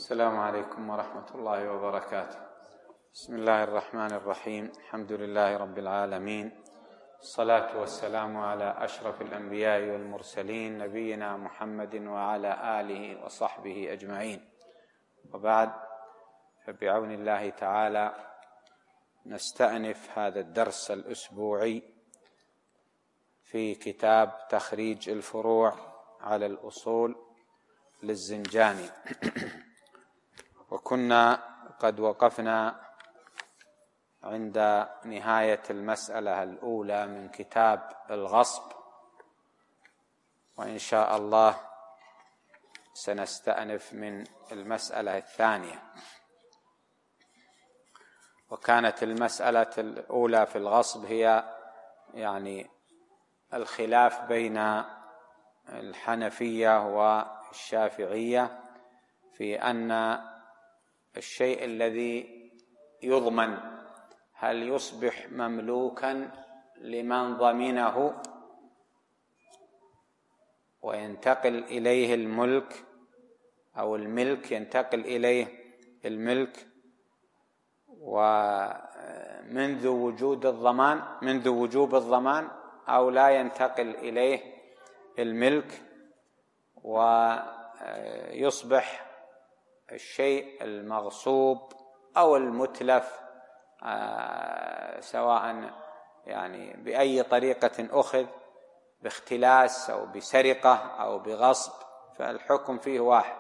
السلام عليكم ورحمة الله وبركاته. بسم الله الرحمن الرحيم. الحمد لله رب العالمين، الصلاة والسلام على أشرف الأنبياء والمرسلين نبينا محمد وعلى آله وصحبه أجمعين، وبعد، فبعون الله تعالى نستأنف هذا الدرس الأسبوعي في كتاب تخريج الفروع على الأصول للزنجاني. وكنا قد وقفنا عند نهاية المسألة الأولى من كتاب الغصب، وإن شاء الله سنستأنف من المسألة الثانية. وكانت المسألة الأولى في الغصب هي الخلاف بين الحنفية والشافعية في أن الشيء الذي يضمن هل يصبح مملوكا لمن ضمنه وينتقل إليه الملك، أو الملك ينتقل إليه الملك ومنذ وجوب الضمان، أو لا ينتقل إليه الملك ويصبح الشيء المغصوب أو المتلف سواء بأي طريقة أخذ، باختلاس أو بسرقة أو بغصب، فالحكم فيه واحد.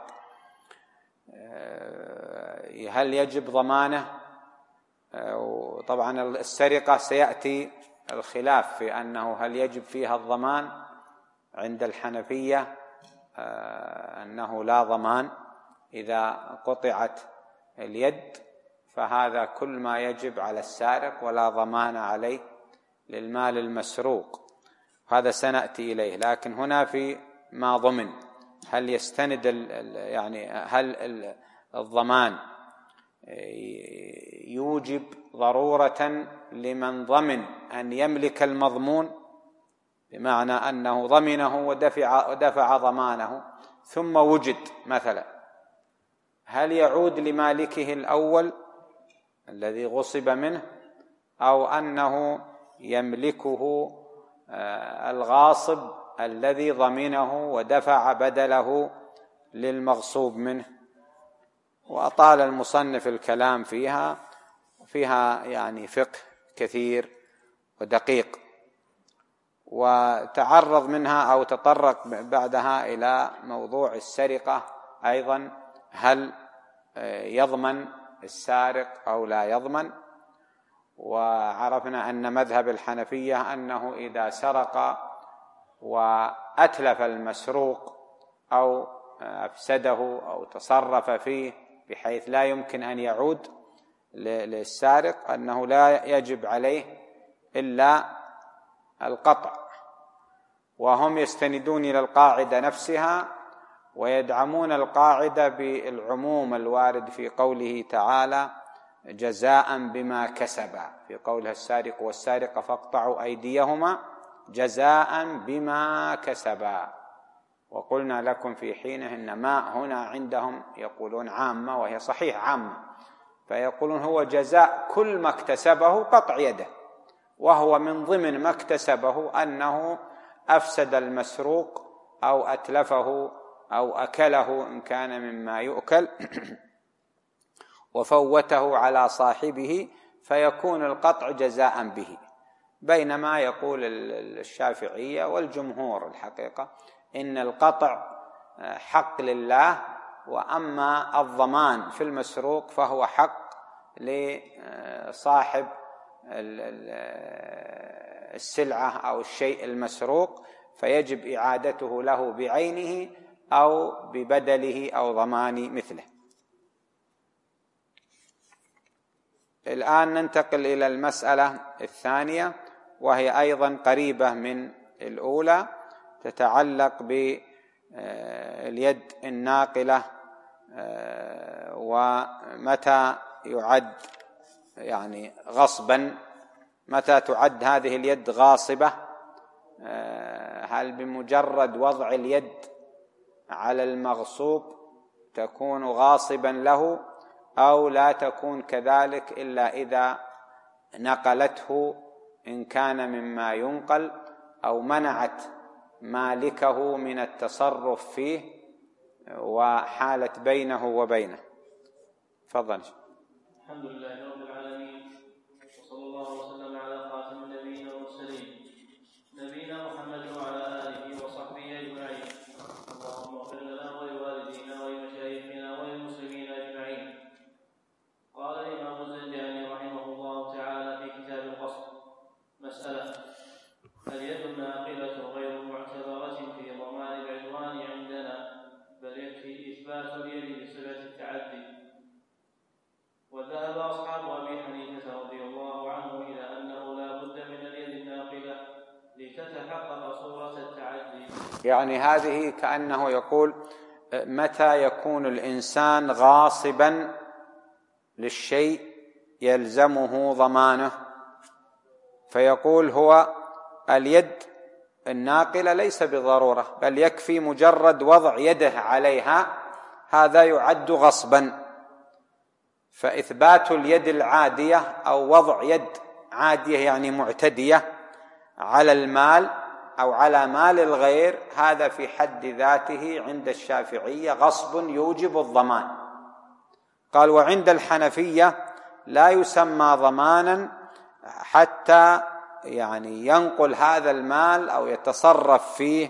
هل يجب ضمانه؟ وطبعا السرقة سيأتي الخلاف في أنه هل يجب فيها الضمان. عند الحنفية أنه لا ضمان إذا قطعت اليد، فهذا كل ما يجب على السارق ولا ضمان عليه للمال المسروق، هذا سنأتي إليه. لكن هنا في ما ضمن، هل يستند هل الضمان يوجب ضرورة لمن ضمن أن يملك المضمون، بمعنى أنه ضمنه ودفع ضمانه ثم وجد مثلا، هل يعود لمالكه الأول الذي غصب منه، أو أنه يملكه الغاصب الذي ضمنه ودفع بدله للمغصوب منه؟ وأطال المصنف الكلام فيها فقه كثير ودقيق، وتعرض منها أو تطرق بعدها إلى موضوع السرقة أيضا، هل يضمن السارق أو لا يضمن؟ وعرفنا أن مذهب الحنفية أنه إذا سرق وأتلف المسروق أو أفسده أو تصرف فيه بحيث لا يمكن أن يعود للسارق، أنه لا يجب عليه إلا القطع. وهم يستندون إلى القاعدة نفسها ويدعمون القاعدة بالعموم الوارد في قوله تعالى جزاء بما كسبا، في قولها السارق والسارقة فاقطعوا أيديهما جزاء بما كسبا. وقلنا لكم في حينه إن ما هنا عندهم يقولون عامة، وهي صحيح عامة، فيقولون هو جزاء كل ما اكتسبه قطع يده، وهو من ضمن ما اكتسبه أنه أفسد المسروق أو أتلفه أو أكله إن كان مما يؤكل وفوته على صاحبه، فيكون القطع جزاء به. بينما يقول الشافعية والجمهور الحقيقة إن القطع حق لله، وأما الضمان في المسروق فهو حق لصاحب السلعة أو الشيء المسروق، فيجب إعادته له بعينه أو ببدله أو ضمان مثله. الآن ننتقل إلى المسألة الثانية، وهي أيضا قريبة من الأولى، تتعلق باليد الناقلة، ومتى يعد غصبا، متى تعد هذه اليد غاصبة؟ هل بمجرد وضع اليد على المغصوب تكون غاصبا له أو لا تكون كذلك إلا إذا نقلته إن كان مما ينقل أو منعت مالكه من التصرف فيه وحالت بينه وبينه. تفضل. الحمد لله رب العالمين، وصلى الله وسلم على خاتم النبيين والمرسلين نبينا محمد وعلى آله وصحبه أجمعين. اللهم اغفر لنا ولوالدينا ولمشايخنا وللمسلمين أجمعين. قال الإمام الزنجاني رحمه الله تعالى في كتاب القصد: مسألة: اليد الناقلة غير معتبرة في ضمان العدوان عندنا، بل يكفي إثبات اليد بصفة التعدي. وذهب أصحاب أبي حنيفة رضي الله عنه إلى أنه لا بد من اليد الناقلة لتتحقق صورة التعدي. يعني هذه كأنه يقول متى يكون الإنسان غاصبا للشيء يلزمه ضمانه، فيقول هو اليد الناقلة ليس بضرورة، بل يكفي مجرد وضع يده عليها، هذا يعد غصبا. فإثبات اليد العادية أو وضع يد عادية يعني معتدية على المال أو على مال الغير، هذا في حد ذاته عند الشافعية غصب يوجب الضمان. قال: وعند الحنفية لا يسمى ضمانا حتى يعني ينقل هذا المال أو يتصرف فيه،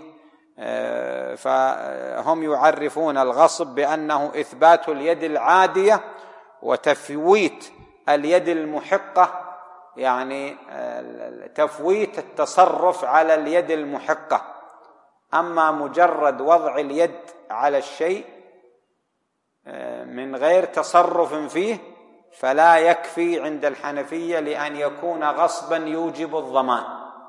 فهم يعرفون الغصب بأنه إثبات اليد العادية وتفويت اليد المحقة، يعني تفويت التصرف على اليد المحقة. أما مجرد وضع اليد على الشيء من غير تصرف فيه فلا يكفي عند الحنفية لأن يكون غصبا يوجب الضمان.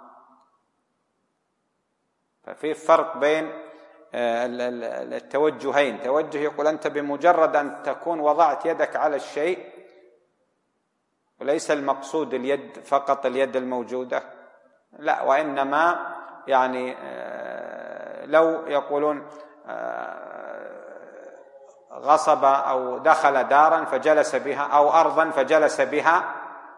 ففي فرق بين التوجهين. توجه يقول أنت بمجرد أن تكون وضعت يدك على الشيء، وليس المقصود اليد فقط اليد الموجودة، لا، وإنما يعني لو يقولون غصب أو دخل دارا فجلس بها أو أرضا فجلس بها،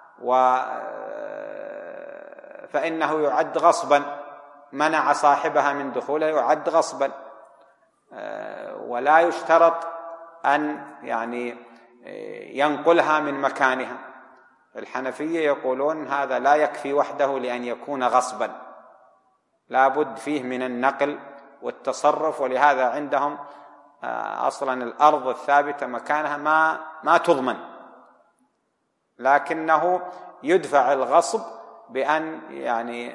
فإنه يعد غصبا، منع صاحبها من دخولها يعد غصبا، ولا يشترط أن يعني ينقلها من مكانها. الحنفية يقولون هذا لا يكفي وحده لأن يكون غصبا، لا بد فيه من النقل والتصرف. ولهذا عندهم أصلا الأرض الثابتة مكانها ما تضمن، لكنه يدفع الغصب بأن يعني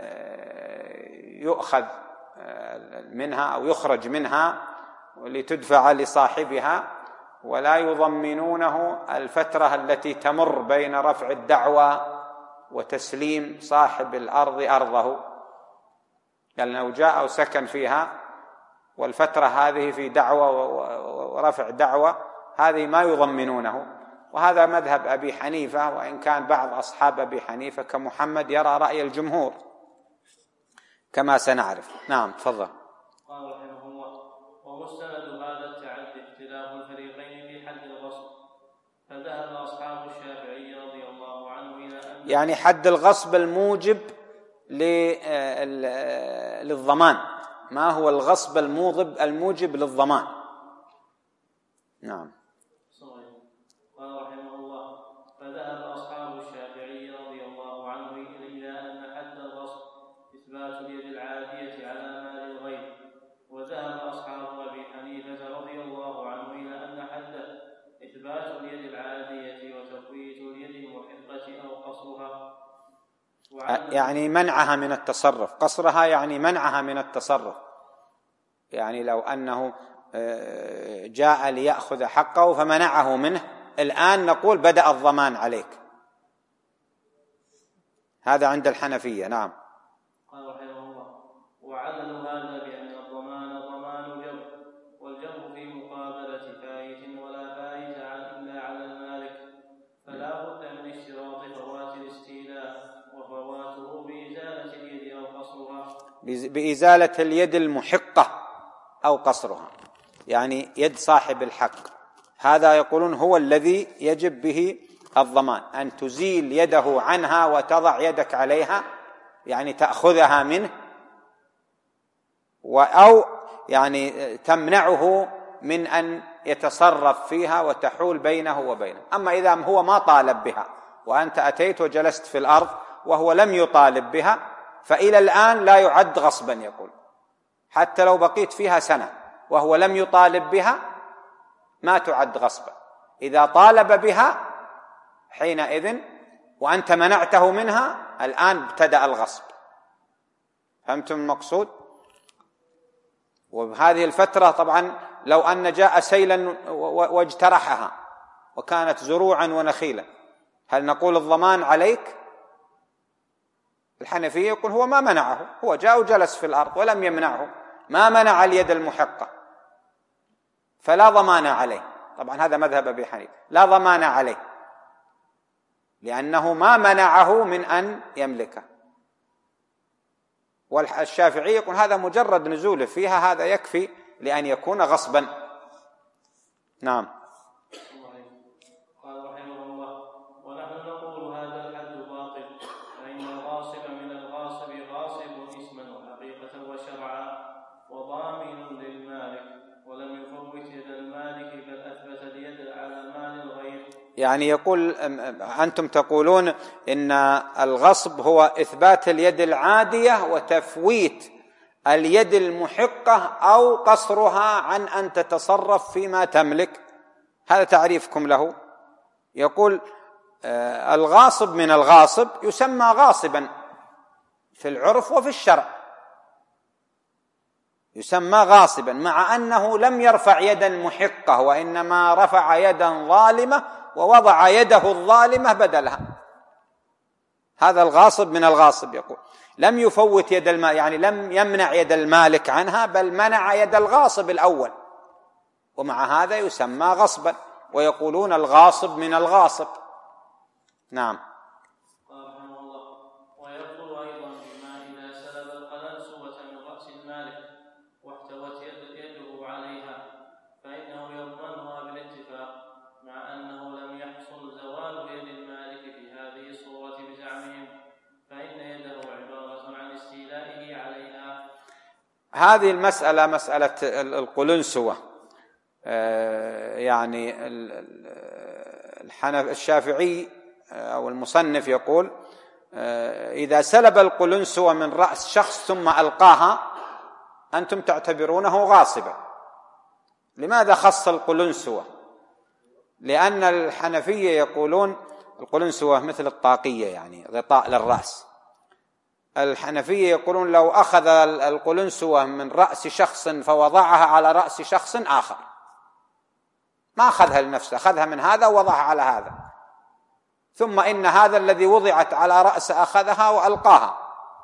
يؤخذ منها أو يخرج منها لتدفع لصاحبها، ولا يضمنونه الفترة التي تمر بين رفع الدعوى وتسليم صاحب الأرض أرضه، لأنه جاء وسكن فيها والفترة هذه في دعوة ورفع دعوة، هذه ما يضمنونه. وهذا مذهب أبي حنيفة، وإن كان بعض أصحاب أبي حنيفة كمحمد يرى رأي الجمهور كما سنعرف. نعم، تفضل. قال رحمه الله: ومستند هذا التعدي اختلاف الفريقين في حد الغصب، فذهب أصحاب الشافعي رضي الله عنه إلى أن يعني حد الغصب الموجب للضمان، ما هو الغصب الموجب للضمان. نعم. قال رحمه الله: فذهب أصحاب الشافعي رضي الله عنه إلى أن حد الغصب إثبات اليد العادية على مال الغير، وذهب أصحاب أبي حنيفة رضي الله عنه إلى أن حده إثبات اليد العادية وتفويت اليد المحقة أو قصرها، يعني منعها من التصرف. قصرها يعني منعها من التصرف، يعني لو أنه جاء ليأخذ حقه فمنعه منه، الآن نقول بدأ الضمان عليك. هذا عند الحنفية. نعم. قال رحمه الله: وعدل هذا بأن الضمان ضمان جبر، والجبر في مقابلة فائت ولا فائت إلا على المالك، فلا بد من اشتراط فوات الاستيلاء، وفواته بإزالة اليد أو قصرها، بإزالة اليد المحقة أو قصرها. يعني يد صاحب الحق، هذا يقولون هو الذي يجب به الضمان، أن تزيل يده عنها وتضع يدك عليها، يعني تأخذها منه، أو يعني تمنعه من أن يتصرف فيها وتحول بينه وبينه. أما إذا هو ما طالب بها وأنت أتيت وجلست في الأرض وهو لم يطالب بها، فإلى الآن لا يعد غصبا، يقول حتى لو بقيت فيها سنة وهو لم يطالب بها ما تعد غصبا. إذا طالب بها حينئذ وأنت منعته منها، الآن ابتدأ الغصب. فهمتم المقصود؟ وبهذه الفترة طبعا لو أن جاء سيلا واجترحها وكانت زروعا ونخيلا، هل نقول الضمان عليك؟ الحنفية يقول هو ما منعه، هو جاء وجلس في الأرض ولم يمنعه، ما منع اليد المحقة، فلا ضمان عليه. طبعا هذا مذهب أبي حنيفة، لا ضمان عليه لأنه ما منعه من أن يملكه. والشافعي يقول هذا مجرد نزوله فيها هذا يكفي لأن يكون غصبا. نعم. قال رحمه الله: ونحن نقول هذا الحد باطل، فإن الغاصب من الغاصب غاصب اسما وحقيقة وشرعا وضامن للمالك، ولم يفوت يد المالك بل أثبت اليد على مال الغير. يعني يقول أنتم تقولون إن الغصب هو إثبات اليد العادية وتفويت اليد المحقة أو قصرها عن أن تتصرف فيما تملك، هذا تعريفكم له. يقول الغاصب من الغاصب يسمى غاصبا في العرف وفي الشرع، يسمى غاصبا مع أنه لم يرفع يدا محقة وإنما رفع يدا ظالمة ووضع يده الظالمة بدلها، هذا الغاصب من الغاصب. يقول لم يفوت يد المال، يعني لم يمنع يد المالك عنها بل منع يد الغاصب الأول، ومع هذا يسمى غصبا، ويقولون الغاصب من الغاصب. نعم. قال رحمه الله: ويبطل أيضا بما إذا سلب القلنسوة من رأس المالك واحتوت يده عليها، فإنه يضمنها بالاتفاق، مع أنه لم يحصل زوال يد المالك في هذه الصورة بزعمهم، فإن يده عبارة عن استيلائه عليها. هذه المسألة مسألة القلنسوة، يعني الشافعي أو المصنف يقول إذا سلب القلنسوة من رأس شخص ثم ألقاها أنتم تعتبرونه غاصبا. لماذا خص القلنسوة؟ لأن الحنفية يقولون القلنسوة مثل الطاقية، يعني غطاء للرأس. الحنفية يقولون لو أخذ القلنسوة من رأس شخص فوضعها على رأس شخص آخر، ما أخذها لنفسه، أخذها من هذا ووضعها على هذا، ثم إن هذا الذي وضعت على رأسه أخذها وألقاها،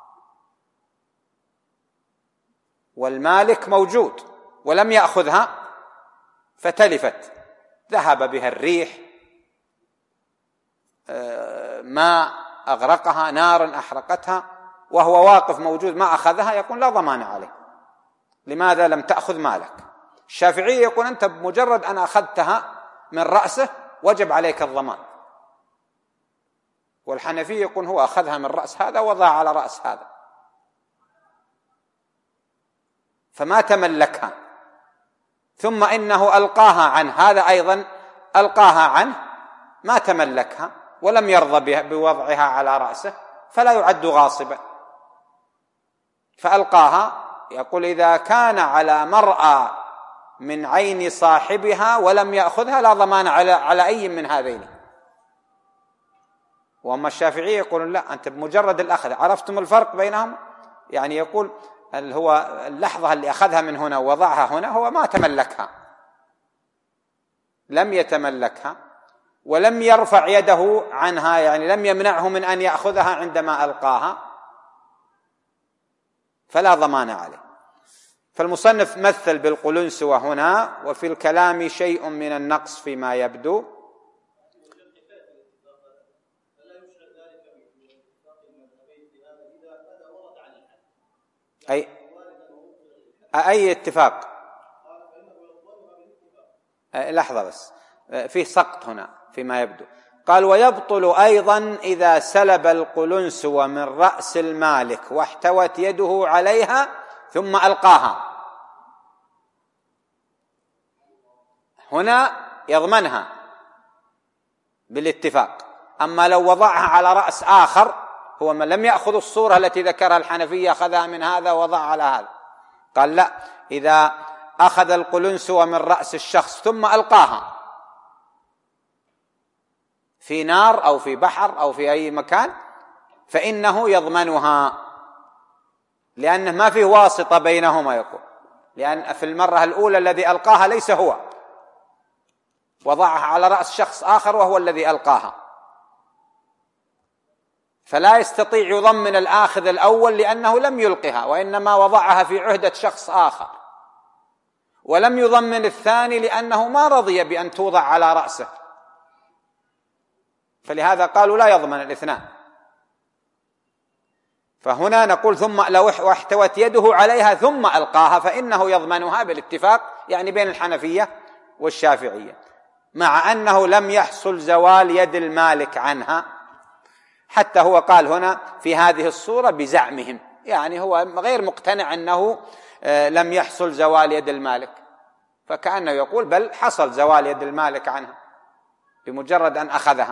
والمالك موجود ولم يأخذها فتلفت، ذهب بها الريح، ما أغرقها، نار أحرقتها، وهو واقف موجود ما أخذها، يقول لا ضمان عليه. لماذا لم تأخذ مالك؟ الشافعي يقول أنت بمجرد أن أخذتها من رأسه وجب عليك الضمان، والحنفي يقول هو أخذها من رأس هذا وضع على رأس هذا فما تملكها، ثم إنه ألقاها عنه، هذا أيضا ألقاها عنه ما تملكها ولم يرضى بوضعها على رأسه، فلا يعد غاصبا، فألقاها. يقول إذا كان على مرأى من عين صاحبها ولم يأخذها لا ضمان على أي من هذين. وأما الشافعي يقول لا، أنت بمجرد الأخذ، عرفتم الفرق بينهم؟ يعني يقول هو اللحظة اللي أخذها من هنا ووضعها هنا هو ما تملكها، لم يتملكها ولم يرفع يده عنها، يعني لم يمنعه من أن يأخذها عندما ألقاها، فلا ضمان عليه. فالمصنف مثل بالقلنسوة هنا، وفي الكلام شيء من النقص فيما يبدو. أي اتفاق؟ لحظة بس، فيه سقط هنا فيما يبدو. قال: ويبطل أيضا إذا سلب القلنسو من رأس المالك واحتوت يده عليها ثم ألقاها. هنا يضمنها بالاتفاق. أما لو وضعها على رأس آخر، هو من لم يأخذ الصورة التي ذكرها الحنفية، أخذها من هذا ووضعها على هذا. قال: لا، إذا أخذ القلنسو من رأس الشخص ثم ألقاها في نار أو في بحر أو في أي مكان فإنه يضمنها، لأنه ما فيه واسطة بينهما. يقول لأن في المرة الأولى الذي ألقاها ليس هو، وضعها على رأس شخص آخر وهو الذي ألقاها، فلا يستطيع يضمن الآخذ الأول لأنه لم يلقها، وإنما وضعها في عهدة شخص آخر. ولم يضمن الثاني لأنه ما رضي بأن توضع على رأسه، فلهذا قالوا لا يضمن الاثنان. فهنا نقول: ثم لو احتوت يده عليها ثم ألقاها فإنه يضمنها بالاتفاق، يعني بين الحنفية والشافعية، مع أنه لم يحصل زوال يد المالك عنها. حتى هو قال هنا في هذه الصورة بزعمهم، يعني هو غير مقتنع أنه لم يحصل زوال يد المالك، فكأنه يقول بل حصل زوال يد المالك عنها بمجرد أن أخذها،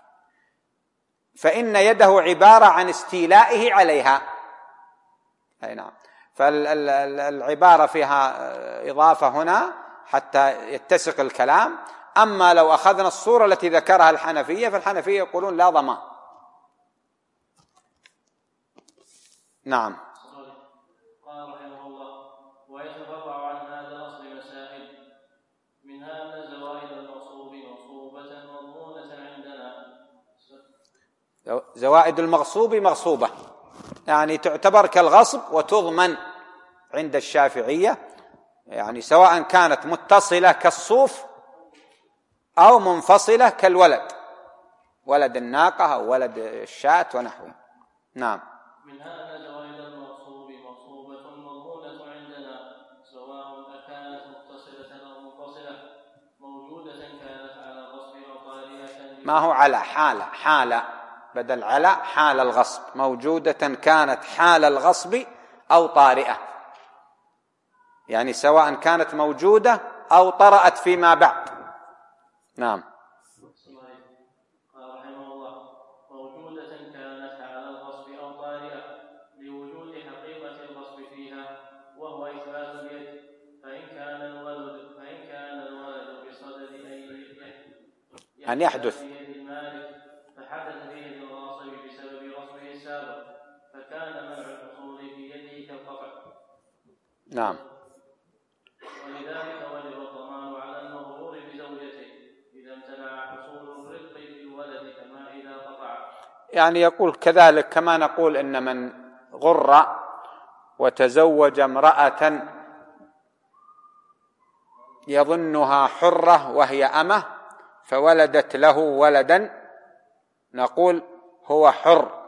فإن يده عبارة عن استيلائه عليها. أي نعم، فالعبارة فيها إضافة هنا حتى يتسق الكلام. أما لو أخذنا الصورة التي ذكرها الحنفية فالحنفية يقولون لا ضمان. نعم. قال رحمه الله: ويتفرع عن هذا الأصل مسائل، منها أن زوائد المغصوب مغصوبة مضمونة عندنا. زوائد المغصوب مغصوبة، يعني تعتبر كالغصب وتضمن عند الشافعية، يعني سواء كانت متصلة كالصوف أو منفصلة كالولد، ولد الناقة أو ولد الشاة ونحوه. نعم. منها أن زوائد المغصوب مغصوبة مضمونة عندنا، سواء أكانت متصلة أو منفصلة، موجودة كانت على غصب أو طارئة. ما هو على حالة بدل على حال الغصب، موجودة كانت حال الغصب أو طارئة، يعني سواء كانت موجودة أو طرأت فيما بعد. نعم. قال رحمه الله: موجودة كانت على الغصب أو طارئة لوجود حقيقة الغصب فيها، وهو إثبات اليد. فإن كان الولد بصدد أن يحدث في يد المالك، فحدث في يد الغاصب بسبب غصبه السابق، فكان منع الحصول في يده كالقطع. نعم. ولذلك وجب الضمان على المغرور بزوجته إذا امتنع حصول الرزق للولد كما إذا قطع. يعني يقول كذلك كما نقول إن من غر وتزوج امرأة يظنها حرة وهي أمة فولدت له ولدا، نقول هو حر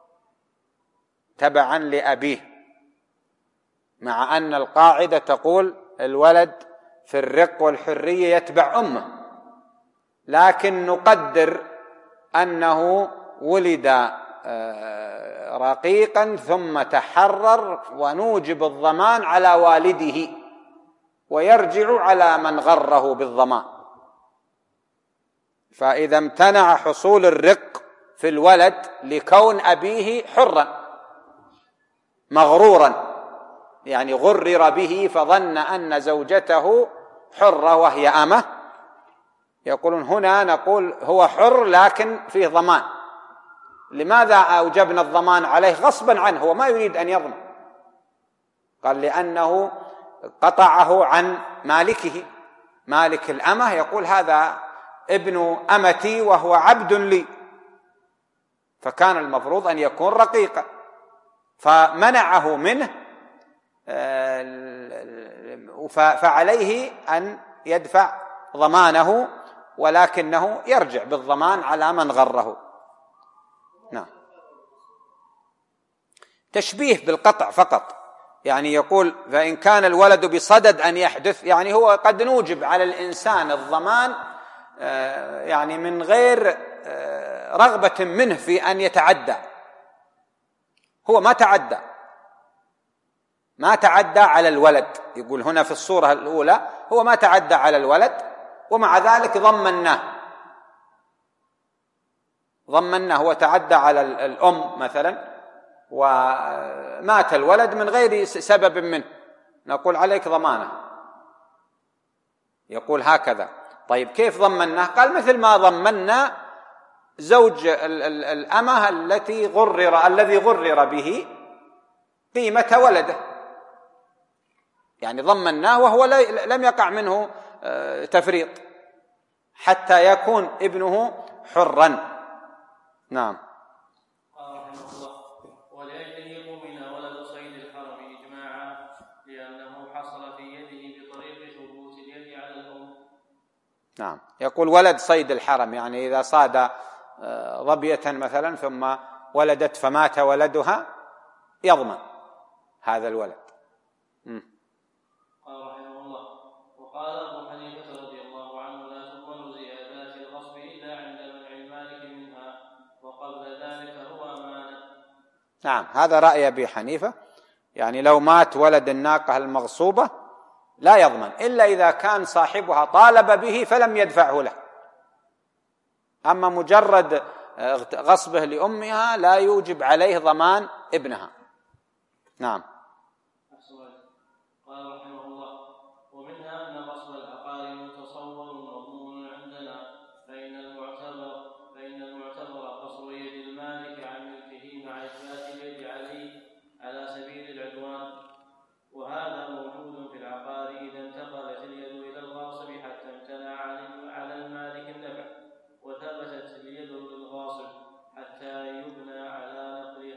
تبعا لأبيه، مع أن القاعدة تقول الولد في الرق والحرية يتبع أمه، لكن نقدر أنه ولد رقيقا ثم تحرر، ونوجب الضمان على والده ويرجع على من غره بالضمان. فإذا امتنع حصول الرق في الولد لكون أبيه حرا مغرورا، يعني غرر به فظن أن زوجته حرة وهي أمة، يقولون هنا نقول هو حر لكن فيه ضمان. لماذا أوجبنا الضمان عليه غصبا عنه؟ هو ما يريد أن يضمن، قال لأنه قطعه عن مالكه، مالك الأمة يقول هذا ابن أمتي وهو عبد لي، فكان المفروض أن يكون رقيقا، فمنعه منه، فعليه أن يدفع ضمانه، ولكنه يرجع بالضمان على من غره. نعم. تشبيه بالقطع فقط، يعني يقول فإن كان الولد بصدد أن يحدث، يعني هو قد نوجب على الإنسان الضمان يعني من غير رغبة منه في أن يتعدى، هو ما تعدى على الولد. يقول هنا في الصورة الأولى هو ما تعدى على الولد، ومع ذلك ضمناه وتعدى على الأم مثلا ومات الولد من غير سبب منه، نقول عليك ضمانه. يقول هكذا. طيب كيف ضمناه؟ قال مثل ما ضمنا زوج الأمة الذي غرر به قيمة ولده، يعني ضمناه وهو لم يقع منه تفريط حتى يكون ابنه حرا. نعم. قال رحمه الله: ولأجله ضمن ولد صيد الحرم إجماعا، لأنه حصل في يده بطريق ثبوت اليد على الأم. نعم. يقول ولد صيد الحرم، يعني إذا صاد ظبية مثلا ثم ولدت فمات ولدها يضمن هذا الولد. قال رحمه الله: وقال أبو حنيفة رضي الله عنه: لا تضمن زيادات الغصب إلا عند منع المالك منها، وقبل ذلك هو أمانة. نعم، هذا رأي أبي حنيفة، يعني لو مات ولد الناقة المغصوبة لا يضمن إلا إذا كان صاحبها طالب به فلم يدفعه له، أما مجرد غصبه لأمها لا يوجب عليه ضمان ابنها. نعم. قال رحمه الله: ومنها أن غصب العقار متصور مضمون عندنا، فإن المعتبر قصر يد المالك عن ملكه مع إثبات اليد عليه على سبيل العدوان، وهذا موجود في العقار إذا انتقلت اليد إلى الغاصب حتى امتنع على المالك النفع، وثبتت اليد للغاصب حتى يبنى على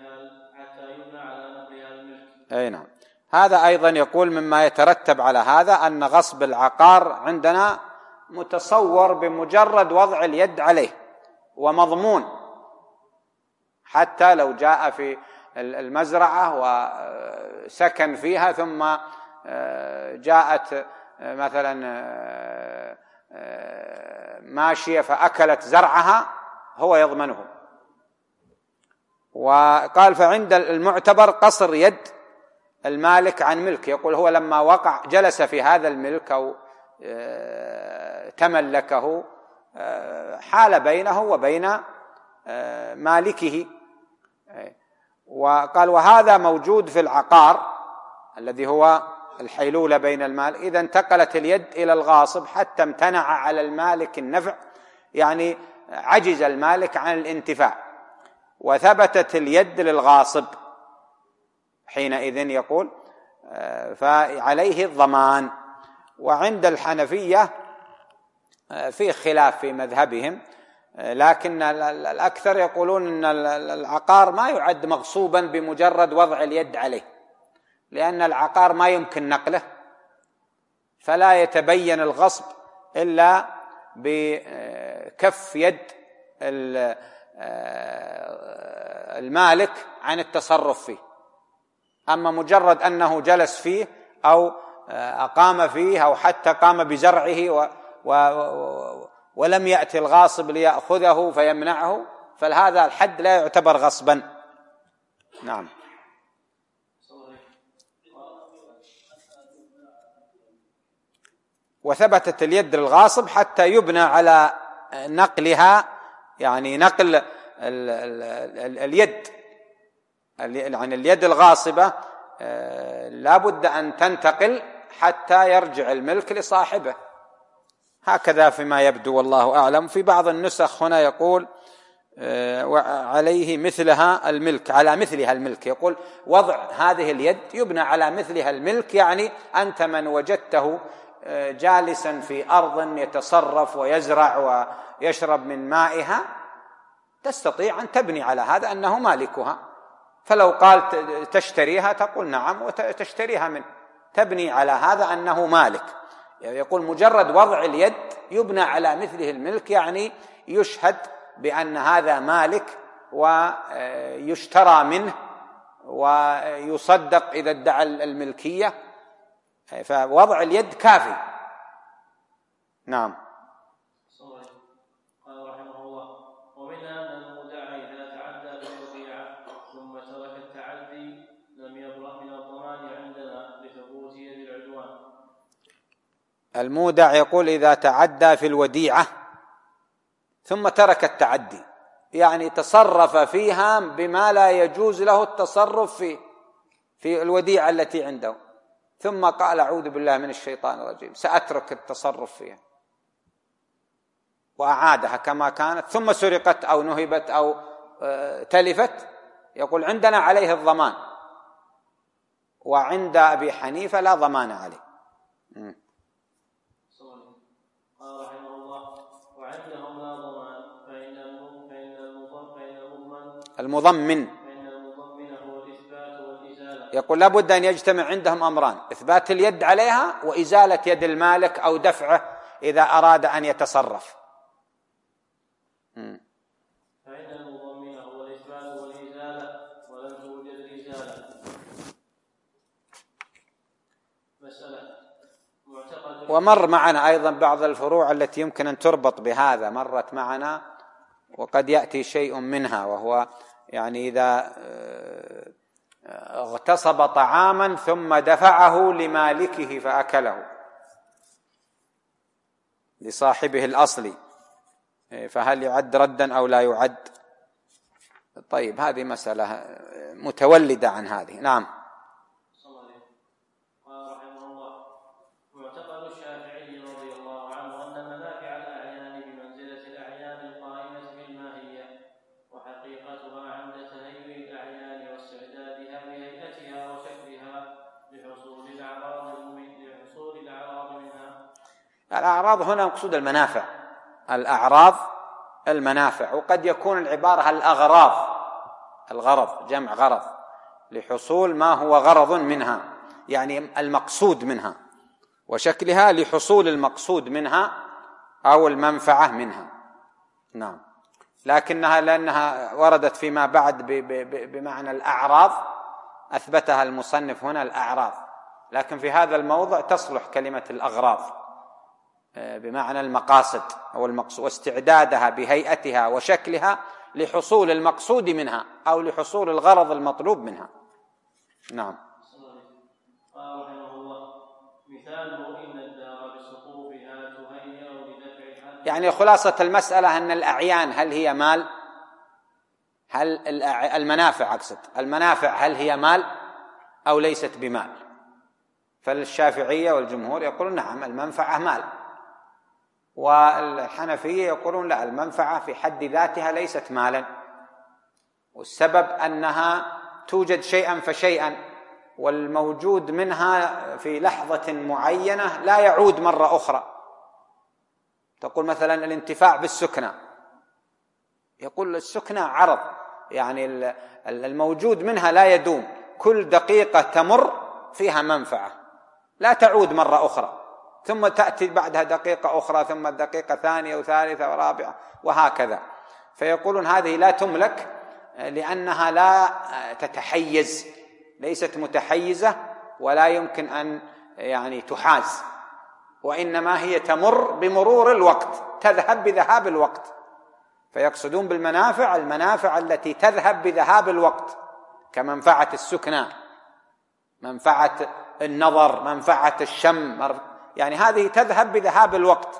نقلها الملك. أي نعم. هذا أيضا يقول مما يترتب على هذا أن غصب العقار عندنا متصور بمجرد وضع اليد عليه ومضمون، حتى لو جاء في المزرعة وسكن فيها ثم جاءت مثلا ماشية فأكلت زرعها هو يضمنه. وقال فعند المعتبر قصر يد المالك عن ملك، يقول هو لما وقع جلس في هذا الملك أو تملكه حال بينه وبين مالكه. وقال وهذا موجود في العقار الذي هو الحيلولة بين المال، إذا انتقلت اليد إلى الغاصب حتى امتنع على المالك النفع، يعني عجز المالك عن الانتفاع، وثبتت اليد للغاصب، حينئذ يقول فعليه الضمان. وعند الحنفية في خلاف في مذهبهم، لكن الأكثر يقولون أن العقار ما يعد مغصوبا بمجرد وضع اليد عليه، لأن العقار ما يمكن نقله، فلا يتبين الغصب إلا بكف يد المالك عن التصرف فيه. أما مجرد أنه جلس فيه أو أقام فيه أو حتى قام بزرعه ولم يأتي الغاصب ليأخذه فيمنعه، فهذا الحد لا يعتبر غصبا. نعم. وثبتت اليد للغاصب حتى يبنى على نقلها، يعني نقل اليد، يعني اليد الغاصبة لا بد أن تنتقل حتى يرجع الملك لصاحبه، هكذا فيما يبدو والله أعلم. في بعض النسخ هنا يقول وعليه مثلها الملك، على مثلها الملك، يقول وضع هذه اليد يبنى على مثلها الملك، يعني أنت من وجدته جالسا في أرض يتصرف ويزرع ويشرب من مائها تستطيع أن تبني على هذا أنه مالكها، فلو قال تشتريها تقول نعم وتشتريها منه، تبني على هذا أنه مالك. يقول مجرد وضع اليد يبنى على مثله الملك، يعني يشهد بأن هذا مالك ويشترى منه ويصدق إذا ادعى الملكية، فوضع اليد كافي. نعم. قال رحمه الله: ومنها أن المدعي إذا تعدى بالوديعة ثم ترك التعدي لم يبرأ من الضمان عندنا لثبوت يد العدوان. المودع يقول إذا تعدى في الوديعة ثم ترك التعدي، يعني تصرف فيها بما لا يجوز له التصرف في الوديعة التي عنده، ثم قال أعوذ بالله من الشيطان الرجيم سأترك التصرف فيها، وأعادها كما كانت، ثم سرقت أو نهبت أو تلفت، يقول عندنا عليه الضمان، وعند أبي حنيفة لا ضمان عليه. قال رحمه الله: وعندهم لا ضمان، فإن المضمن هو الإثبات والإزالة. يقول لابد أن يجتمع عندهم أمران: إثبات اليد عليها وإزالة يد المالك أو دفعه إذا أراد أن يتصرف. فإن المضمن هو الإثبات والإزالة ولم توجد الإزالة. مسألة معتقد. ومر معنا أيضا بعض الفروع التي يمكن أن تربط بهذا، مرت معنا وقد يأتي شيء منها، وهو يعني إذا اغتصب طعاما ثم دفعه لمالكه فأكله لصاحبه الأصلي، فهل يعد ردا أو لا يعد؟ طيب، هذه مسألة متولدة عن هذه. نعم. قال رحمه الله: معتقد الشافعي رضي الله عنه أن منافع الأعيان بمنزلة الأعيان القائمة بالماهية، وحقيقتها عند تهيئ الأعيان واستعدادها بهيئتها وشكلها لحصول الأعراض منها. الأعراض هنا مقصود المنافع، الأعراض المنافع، وقد يكون العبارة الأغراض، الغرض جمع غرض، لحصول ما هو غرض منها، يعني المقصود منها، وشكلها لحصول المقصود منها أو المنفعة منها. نعم. لكنها لأنها وردت فيما بعد بمعنى الأعراض أثبتها المصنف هنا الأعراض، لكن في هذا الموضع تصلح كلمة الأغراض بمعنى المقاصد أو المقصود، واستعدادها بهيئتها وشكلها لحصول المقصود منها أو لحصول الغرض المطلوب منها. نعم. قال رحمه الله: مثاله إن الدار بسقوفها تهيأ لدفع الحد. يعني خلاصة المسألة أن الأعيان هل هي مال؟ هل المنافع، أقصد المنافع، هل هي مال أو ليست بمال؟ فالشافعية والجمهور يقولون نعم المنفعة مال، والحنفية يقولون لا، المنفعة في حد ذاتها ليست مالا، والسبب أنها توجد شيئا فشيئا، والموجود منها في لحظة معينة لا يعود مرة أخرى. تقول مثلا الانتفاع بالسكنى، يقول السكنى عرض، يعني الموجود منها لا يدوم، كل دقيقة تمر فيها منفعة لا تعود مرة أخرى، ثم تأتي بعدها دقيقة أخرى، ثم دقيقة ثانية وثالثة ورابعة وهكذا. فيقولون هذه لا تملك لأنها لا تتحيز، ليست متحيزة ولا يمكن أن يعني تحاز، وإنما هي تمر بمرور الوقت، تذهب بذهاب الوقت. فيقصدون بالمنافع المنافع التي تذهب بذهاب الوقت، كمنفعة السكنى، منفعة النظر، منفعة الشم، يعني هذه تذهب بذهاب الوقت.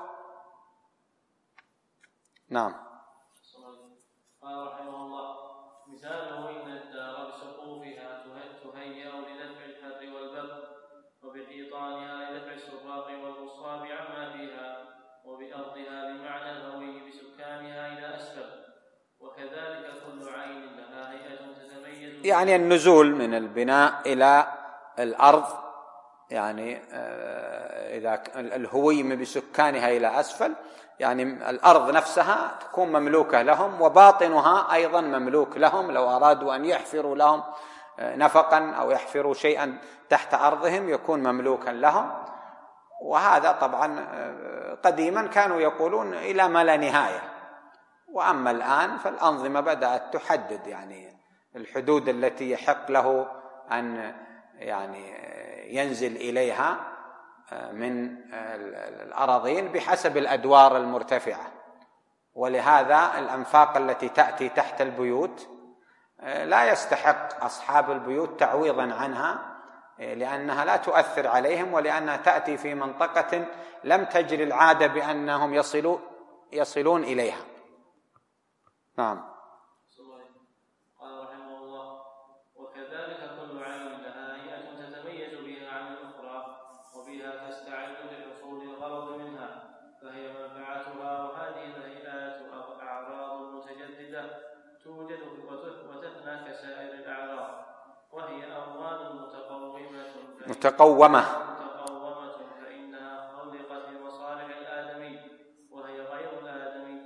نعم. قال رحمه الله: مثاله إن الدار بسقوفها تهيأ لدفع الحر والبرد، وبحيطانها لدفع السراق والبصاب عما فيها، وبأرضها بمعنى الهوي بسكانها إلى أسفل، وكذلك كل عين لها هيئة تتميز، يعني النزول من البناء إلى الأرض، يعني إذا الهوي بسكانها إلى أسفل، يعني الأرض نفسها تكون مملوكة لهم، وباطنها أيضا مملوك لهم، لو أرادوا أن يحفروا لهم نفقا أو يحفروا شيئا تحت أرضهم يكون مملوكا لهم. وهذا طبعا قديما كانوا يقولون إلى ما لا نهاية، وأما الآن فالأنظمة بدأت تحدد يعني الحدود التي يحق له أن يعني ينزل إليها من الأراضين بحسب الأدوار المرتفعة. ولهذا الأنفاق التي تأتي تحت البيوت لا يستحق أصحاب البيوت تعويضا عنها، لأنها لا تؤثر عليهم، ولأنها تأتي في منطقة لم تجري العادة بأنهم يصلون إليها. نعم. قال رحمه الله: وكذلك كل عين لها هيئة تتميز بها عن الأخرى، وبها تستعد لحصول الغرض منها، فهي منفعتها. وهذه الهيئات أعراض متجددة توجد وتفنى كسائر الأعراض، وهي أموال متقومة فإنها خلقت لمصالح الآدمي وهي غير الآدمي.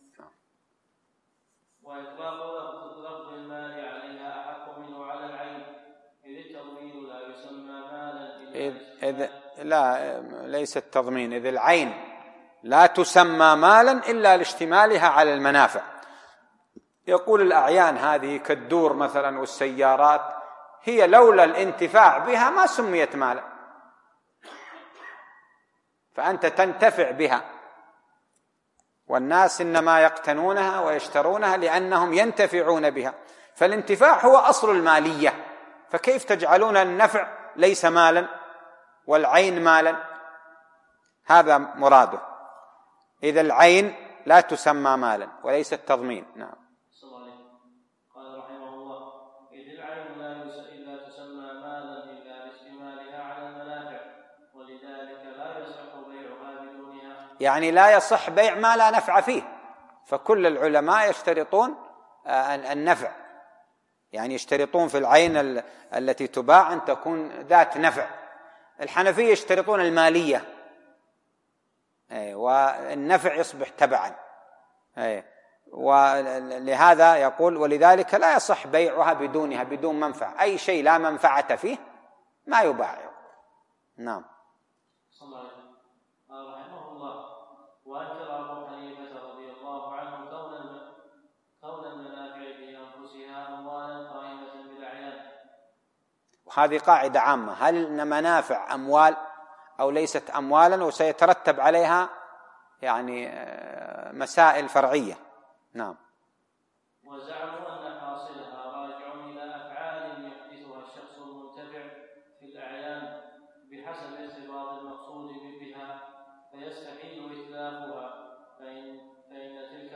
وإطلاق لفظ المال عليها أحق منه على العين، إذ التضمين لا يسمى مالا لا، ليس التضمين، إذ العين لا تسمى مالا إلا لاشتمالها على المنافع. يقول الأعيان هذه كالدور مثلا والسيارات، هي لولا الانتفاع بها ما سميت مالا، فأنت تنتفع بها، والناس إنما يقتنونها ويشترونها لأنهم ينتفعون بها، فالانتفاع هو أصل المالية، فكيف تجعلون النفع ليس مالا والعين مالا؟ هذا مراده. إذا العين لا تسمى مالا وليس التضمين. نعم. قال رحمه الله: إذ العين لا تسمى مالا إلا لاشتمالها على المنافع، ولذلك لا يصح بيعها بدونها. يعني لا يصح بيع ما لا نفع فيه، فكل العلماء يشترطون النفع، يعني يشترطون في العين التي تباع أن تكون ذات نفع. الحنفية يشترطون المالية، والنفع يصبح تبعا، ولهذا يقول: ولذلك لا يصح بيعها بدونها، بدون منفعة. أي شيء لا منفعة فيه ما يباع. نعم. قال رحمه الله: وأنكر أبو حنيفة رضي الله عنه كون المنافع في أنفسها أموالا قائمة بالأعيان. وهذه قاعدة عامة: هل إن منافع أموال أو ليست أموالا؟ وسيترتب عليها يعني مسائل فرعية. نعم. وزعموا أن حاصلها راجع إلى أفعال يحدثها الشخص المنتفع في الأعيان بحسب ارتباط المقصود بها، فيستحيل إتلافها، فإن تلك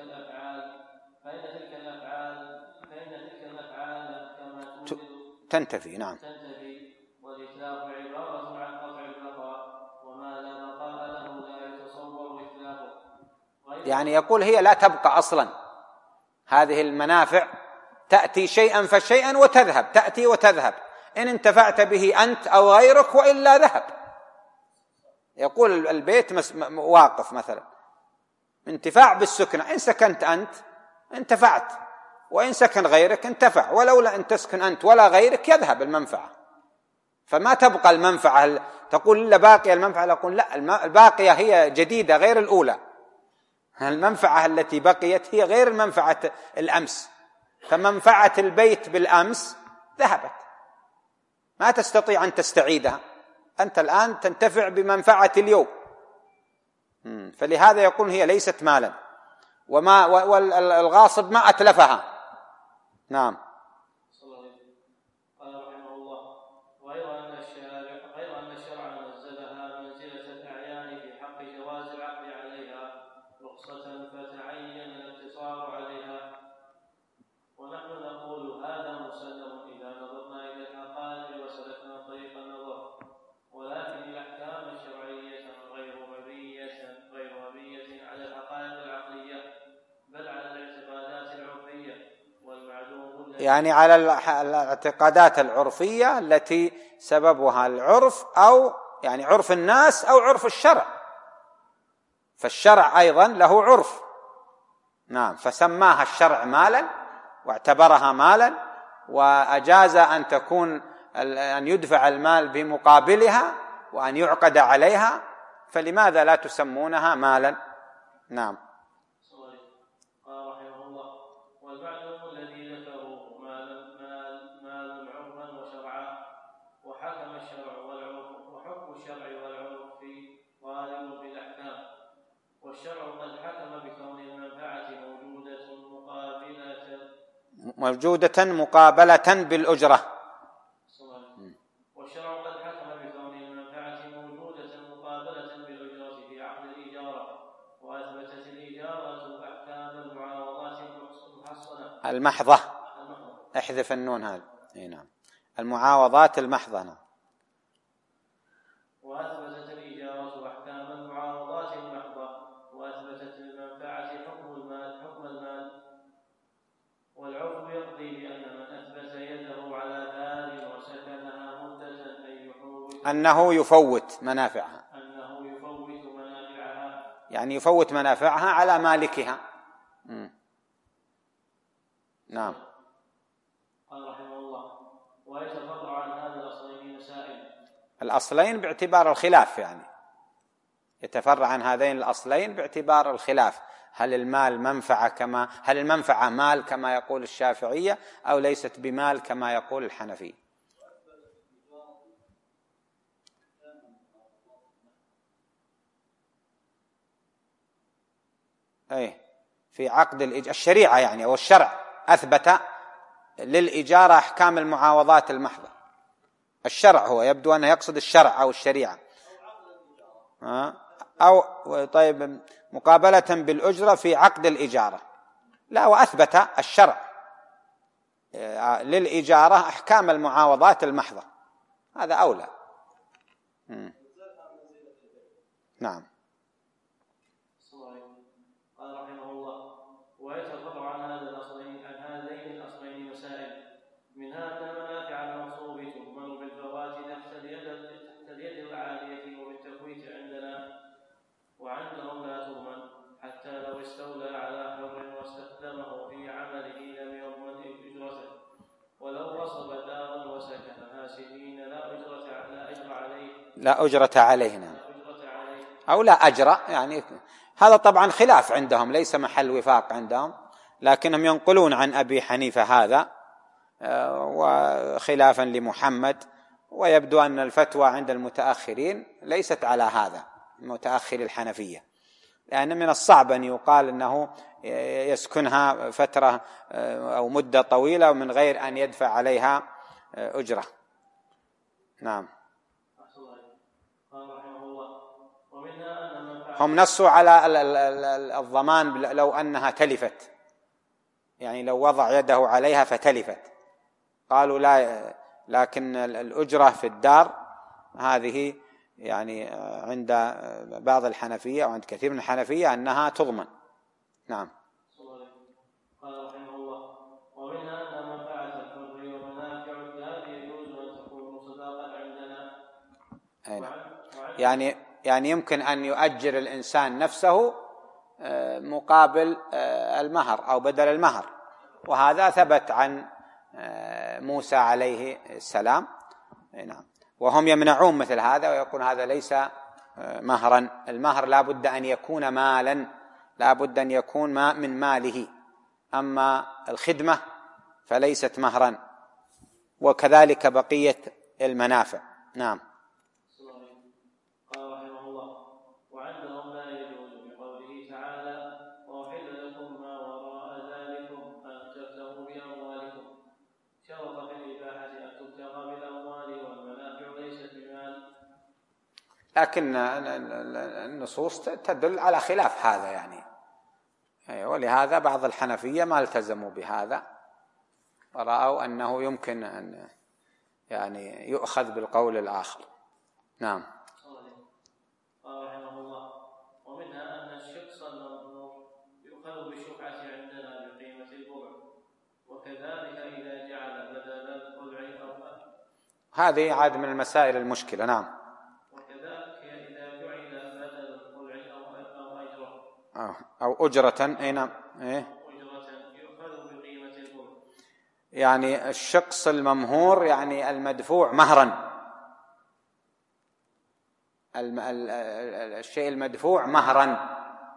الأفعال كما تنتفي. نعم. والإتلاف عبارة عن قطع البقاء، وما لا بقاء له لا يتصور إتلافه. يعني يقول هي لا تبقى أصلا، هذه المنافع تأتي شيئا فشيئا وتذهب، تأتي وتذهب، إن انتفعت به أنت أو غيرك وإلا ذهب. يقول البيت واقف مثلا، انتفاع بالسكنة، إن سكنت أنت انتفعت، وإن سكن غيرك انتفع، ولولا أن تسكن أنت ولا غيرك يذهب المنفعة، فما تبقى المنفعة. تقول إلا باقية المنفعة، يقول لا، الباقية هي جديدة غير الأولى، المنفعة التي بقيت هي غير المنفعة الأمس، فمنفعة البيت بالأمس ذهبت، ما تستطيع أن تستعيدها، أنت الآن تنتفع بمنفعة اليوم، فلهذا يقول هي ليست مالا، والغاصب ما أتلفها. نعم. قال رحمه الله: غير أن الشرع نزلها منزلة الأعيان في حق جواز العقد عليها رخصة، فتعين الاقتصار عليها. ونحن نقول هذا مسلم إذا نظرنا إلى الحقائق وسلكنا طريق النظر، ولكن الأحكام الشرعية غير مبنية على الحقائق العقلية، بل على الاعتقادات العرفية والمعلوم، يعني على الاعتقادات العرفية التي سببها العرف، أو يعني عرف الناس أو عرف الشرع، فالشرع أيضا له عرف. نعم. فسماها الشرع مالا واعتبرها مالا، وأجاز أن يدفع المال بمقابلها وأن يعقد عليها، فلماذا لا تسمونها مالا؟ نعم. قال رحمه الله: والمعلوم الذي ذكروه منافع موجودة مقابلة بالأجرة. والشرع قد حكم بكون المنفعة موجودة مقابلة بالأجرة في عقد الإجارة، وأثبتت الإجارة أحكام المعاوضات المحصنة المحضة. احذف النون هذا. نعم، المعاوضات المحضة. وأثبتت الإجارة أحكام المعاوضات المحضة، وأثبتت للمنفعة حكم المال. والعرف يقضي بأن من أثبت يده على دار وسكنها مدة أنه يفوت منافعها، يعني يفوت منافعها على مالكها. نعم. قال رحمه الله: ويتفرع عن هذا الأصلين مسائل. الأصلين باعتبار الخلاف، يعني يتفرع عن هذين الأصلين باعتبار الخلاف، هل المنفعة مال كما يقول الشافعية أو ليست بمال كما يقول الحنفي. في عقد الشريعة يعني، أو الشرع أثبت للإجارة أحكام المعاوضات المحضة. الشرع هو يبدو أنه يقصد الشرع أو الشريعة، أو طيب مقابلة بالأجرة في عقد الإجارة. لا، وأثبت الشرع للإجارة أحكام المعاوضات المحضة، هذا أولى. نعم. قال رحمه الله: ويتفرع عن هذين الأصلين مسائل، منها أن المنافع المغصوب تؤمن بالفوات تحت اليد العالية وبالتفويت عندنا، وعندهم لا تؤمن حتى لو استولى على حر واستخدمه في عمله لم يضمن أجرته، ولو غصب دارا وسكنها سنين لا أجرة عليه. نعم. أو لا أجر، يعني هذا طبعا خلاف عندهم، ليس محل وفاق عندهم، لكنهم ينقلون عن أبي حنيفة هذا وخلافا لمحمد، ويبدو أن الفتوى عند المتأخرين ليست على هذا، متأخر الحنفية، لأن من الصعب أن يقال أنه يسكنها فترة أو مدة طويلة ومن غير أن يدفع عليها أجرة. نعم. هم نصوا على الضمان لو أنها تلفت، يعني لو وضع يده عليها فتلفت، قالوا لا، لكن الأجرة في الدار هذه يعني عند بعض الحنفية وعند كثير من الحنفية أنها تضمن. نعم. قال رحمه الله: ومنها أن منفعة الحر ومنافع الدار يجوز أن تكون صداقا عندنا. يعني يمكن أن يؤجر الإنسان نفسه مقابل المهر أو بدل المهر، وهذا ثبت عن موسى عليه السلام. نعم. وهم يمنعون مثل هذا ويقول هذا ليس مهرا، المهر لا بد أن يكون مالا، لا بد أن يكون من ماله، أما الخدمة فليست مهرا، وكذلك بقية المنافع. نعم. قال رحمه الله: وعندهم لا يجوز بقوله تعالى: وأحل لكم ما وراء ذلكم أن تبتغوا بأموالكم، شرط في الإباحة أن تبتغى بالأموال والمنافع ليست بمال. لكن النصوص تدل على خلاف هذا يعني، ولهذا بعض الحنفية ما التزموا بهذا ورأوا أنه يمكن أن يعني يؤخذ بالقول الآخر. نعم. قال رحمه الله: ومنها أن الشخص المظلوم يؤخذ بالشفعة عندنا بقيمة البضع، وكذلك إذا جعل بدل الخلع أو هذه عاد من المسائل المشكلة. نعم. وكذلك إذا جعل بدل الخلع أو أجرة أو أجرة. نعم. يؤخذ بقيمة البضع، يعني الشخص الممهور يعني المدفوع مهرا، الشيء المدفوع مهرا،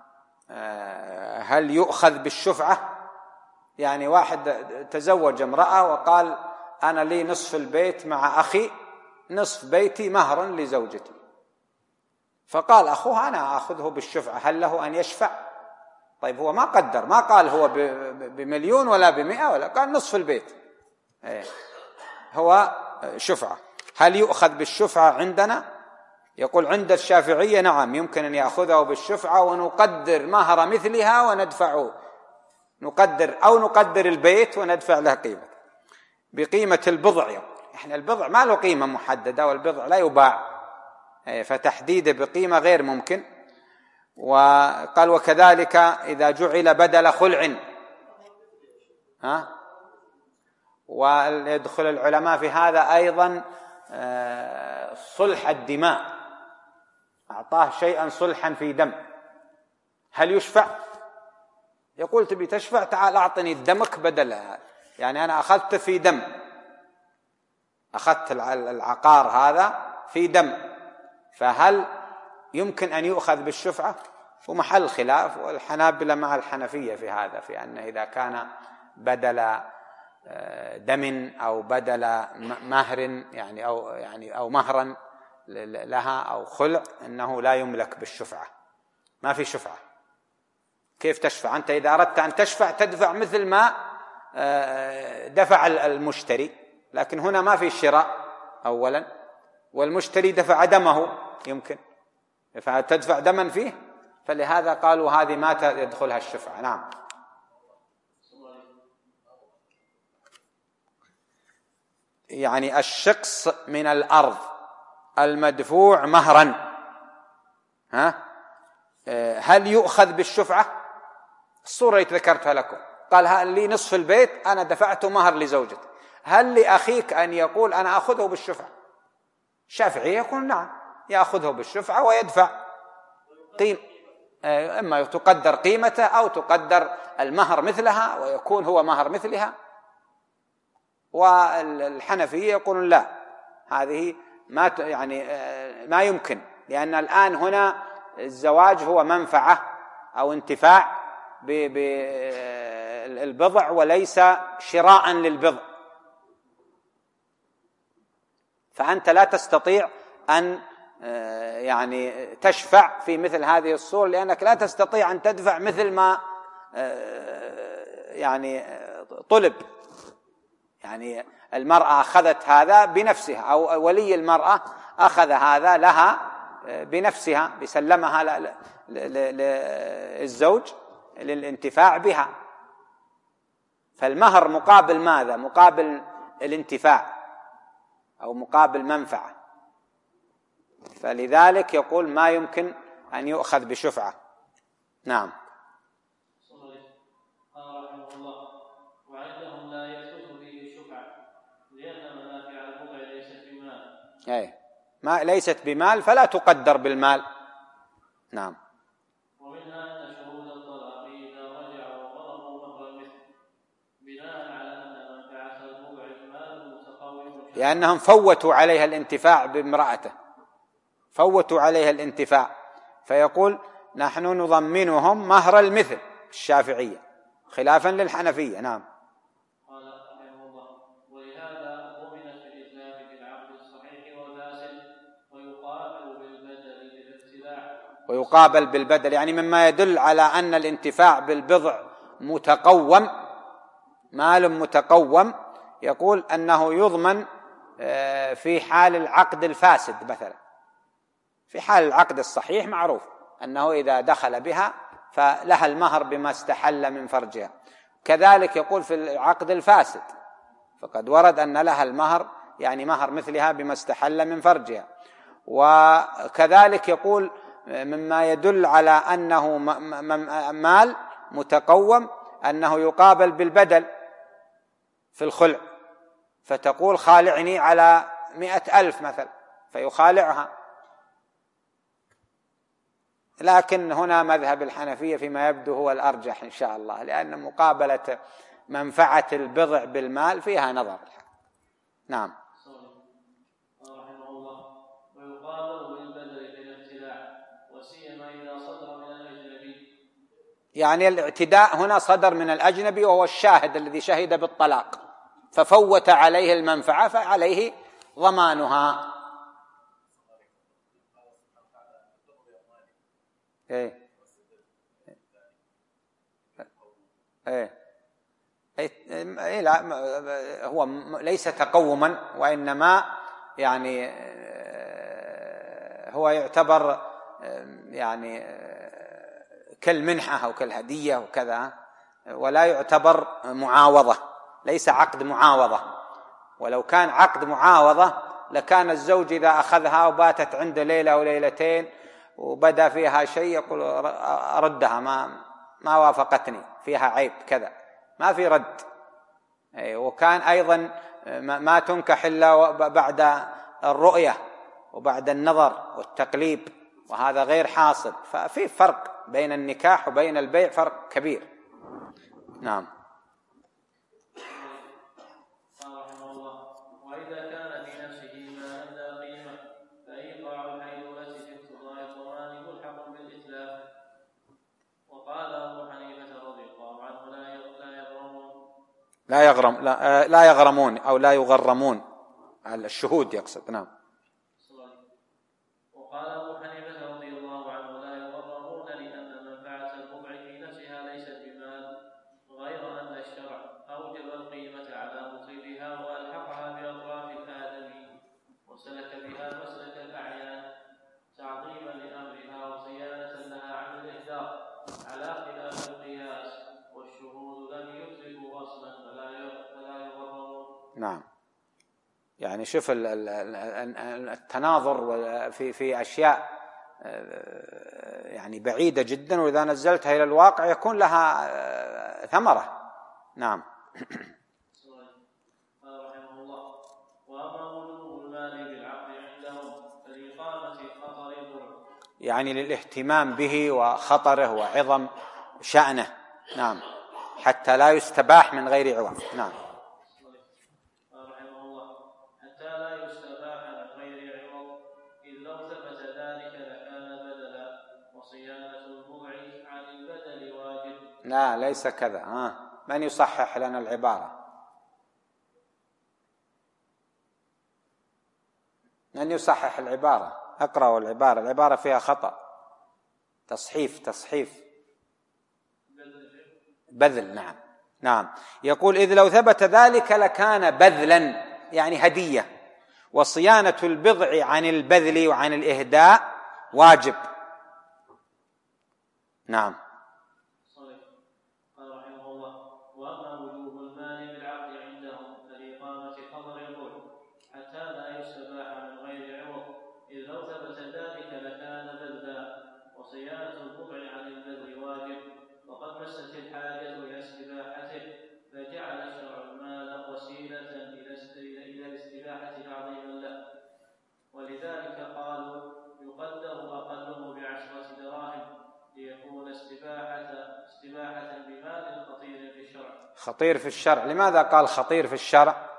هل يؤخذ بالشفعة؟ يعني واحد تزوج امرأة وقال أنا لي نصف البيت مع أخي، نصف بيتي مهرا لزوجتي، فقال أخوها أنا أخذه بالشفعة، هل له أن يشفع؟ طيب هو ما قدر، ما قال هو بمليون ولا ب100 ولا، قال نصف البيت. هو شفعة. هل يؤخذ بالشفعة عندنا؟ يقول عند الشافعية نعم، يمكن أن يأخذه بالشفعة ونقدر مهر مثلها وندفعه، نقدر البيت وندفع له بقيمة البضع. إحنا البضع ما له قيمة محددة، والبضع لا يباع، فتحديده بقيمة غير ممكن. وقال وكذلك إذا جعل بدل خلع، ويدخل العلماء في هذا أيضا صلح الدماء، أعطاه شيئا صلحا في دم، هل يشفع؟ يقول تبي تشفع، تعال أعطني دمك بدلها، يعني أنا أخذت في دم، أخذت العقار هذا في دم، فهل يمكن أن يؤخذ بالشفعة؟ ومحل خلاف، والحنابلة مع الحنفية في هذا، في أن إذا كان بدل دم أو بدل مهر أو مهرا لها أو خلع، أنه لا يملك بالشفعة، ما في شفعة. كيف تشفع أنت؟ إذا أردت أن تشفع تدفع مثل ما دفع المشتري، لكن هنا ما في شراء أولا، والمشتري دفع دمه، يمكن فتدفع دما فيه، فلهذا قالوا هذه ما يدخلها الشفعة. نعم. يعني الشقص من الأرض المدفوع مهرا، هل يؤخذ بالشفعة؟ الصورة اللي ذكرتها لكم، قال هل لي نصف البيت، أنا دفعت مهر لزوجتي، هل لأخيك أن يقول أنا أخذه بالشفعة؟ الشافعي يقول نعم، يأخذه بالشفعة ويدفع إما تقدر قيمته أو تقدر المهر مثلها ويكون هو مهر مثلها. والحنفية يقولون لا، هذه ما يمكن، لأن الآن هنا الزواج هو منفعة أو انتفاع بالبضع وليس شراء للبضع، فأنت لا تستطيع أن تشفع في مثل هذه الصور، لأنك لا تستطيع أن تدفع مثل ما طلب. يعني المرأة أخذت هذا بنفسها، أو ولي المرأة أخذ هذا لها بنفسها، بسلمها للزوج للانتفاع بها، فالمهر مقابل ماذا؟ مقابل الانتفاع أو مقابل منفعة، فلذلك يقول ما يمكن أن يؤخذ بشفعة. نعم. قال رحمه الله وعندهم لا يثبت فيه الشفعة لأن منافع البضع ليست بمال، ما ليست بمال فلا تقدر بالمال. نعم. ومنها أن شهود الطلاق إذا رجع وطلبوا مهر المثل بناء على أن منفعة البضع مال متقوم، لأنهم فوتوا عليها الانتفاع بامرأته، فوتوا عليها الانتفاع، فيقول نحن نضمنهم مهر المثل الشافعية خلافا للحنفية. نعم. قال رحمه الله ولهذا ضمنت في الإسلام بالعقد الصحيح والفاسد ويقابل بالبدل، يعني مما يدل على أن الانتفاع بالبضع متقوم، مال متقوم، يقول أنه يضمن في حال العقد الفاسد مثلا. في حال العقد الصحيح معروف أنه إذا دخل بها فلها المهر بما استحل من فرجها، كذلك يقول في العقد الفاسد فقد ورد أن لها المهر، يعني مهر مثلها بما استحل من فرجها. وكذلك يقول مما يدل على أنه مال متقوم أنه يقابل بالبدل في الخلع، فتقول خالعني على 100,000 مثلا فيخالعها. لكن هنا مذهب الحنفية فيما يبدو هو الأرجح إن شاء الله، لأن مقابلة منفعة البضع بالمال فيها نظر. نعم. رحمه الله ويقابل بالبدل بالابتلاع وسيما إذا صدر من الأجنبي، يعني الاعتداء هنا صدر من الأجنبي وهو الشاهد الذي شهد بالطلاق ففوت عليه المنفعة فعليه ضمانها. لا، هو ليس تقوما، وإنما يعني هو يعتبر يعني كالمنحة أو كالهدية وكذا، ولا يعتبر معاوضة، ليس عقد معاوضة. ولو كان عقد معاوضة لكان الزوج إذا أخذها وباتت عنده ليلة أو ليلتين وبدأ فيها شيء يقول أردها، ما وافقتني، فيها عيب كذا، ما في رد. وكان أيضا ما تنكح إلا بعد الرؤية وبعد النظر والتقليب، وهذا غير حاصل. ففي فرق بين النكاح وبين البيع، فرق كبير. نعم. رحمه الله: وإذا كان في نفسه ما لا قيمة فإيقاع الحيلولة في اقتضاء الضمان ملحق بالإتلاف. وقال أبو حنيفة رضي الله عنه: لا يغرمون أو لا يغرمون على الشهود يقصد. نعم. وقال أبو حنيفة رضي الله عنه: لا يغرمون، لأن منفعة البضع في نفسها ليست بمال، غير أن الشرع أوجب القيمة على مصيبها وألحقها بأطراف الآدمي، وسلك بها مسلك الأعيان تعظيما لأمرها وصيانة لها عن الإهدار، على خلاف القياس، والشهود لم يدركوا أصلا فلا يغرمون. نعم. يعني شوف التناظر في أشياء يعني بعيدة جدا، وإذا نزلتها إلى الواقع يكون لها ثمرة. نعم. رحمه الله: وأما وجوب المال بالعقد عندهم فلإقامة خطر البر، يعني للاهتمام به وخطره وعظم شأنه. نعم. حتى لا يستباح من غير عوض. نعم. رحمه الله: حتى لا يستباح من غير عوض، إذ لو ثبت ذلك لكان بدلا، وصيانة البضع عن البدل واجب. لا، ليس كذا. من يصحح لنا العبارة؟ من يصحح العبارة؟ اقرأوا العبارة فيها خطأ. تصحيف بذل. نعم. يقول: إذ لو ثبت ذلك لكان بذلا، يعني هدية، وصيانة البضع عن البذل وعن الإهداء واجب. نعم. قال رحمه الله: وأما وجوب المال بالعقد عندهم فلإقامة خطر البر، حتى لا يستباح من غير عوض، إذ لو ثبت ذلك لكان بذلا، وصيانة البضع عن البذل واجب، وقد مست الحاجة إلى استباحته، فجعل الشرع المال وسيلة إلى الاستباحة تعظيما له. ولذلك قالوا: يقدر أقله ب10 دراهم، ليكون استباحة بمال خطير في الشرع. خطير في الشرع. لماذا قال خطير في الشرع؟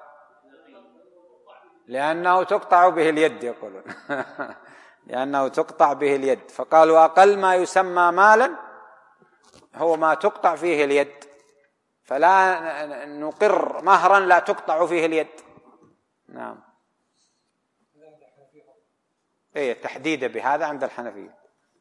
لأنه تقطع به اليد، يقولون. لأنه تقطع به اليد، فقالوا أقل ما يسمى مالا هو ما تقطع فيه اليد، فلا نقر مهرا لا تقطع فيه اليد. نعم. تحديد بهذا عند الحنفية.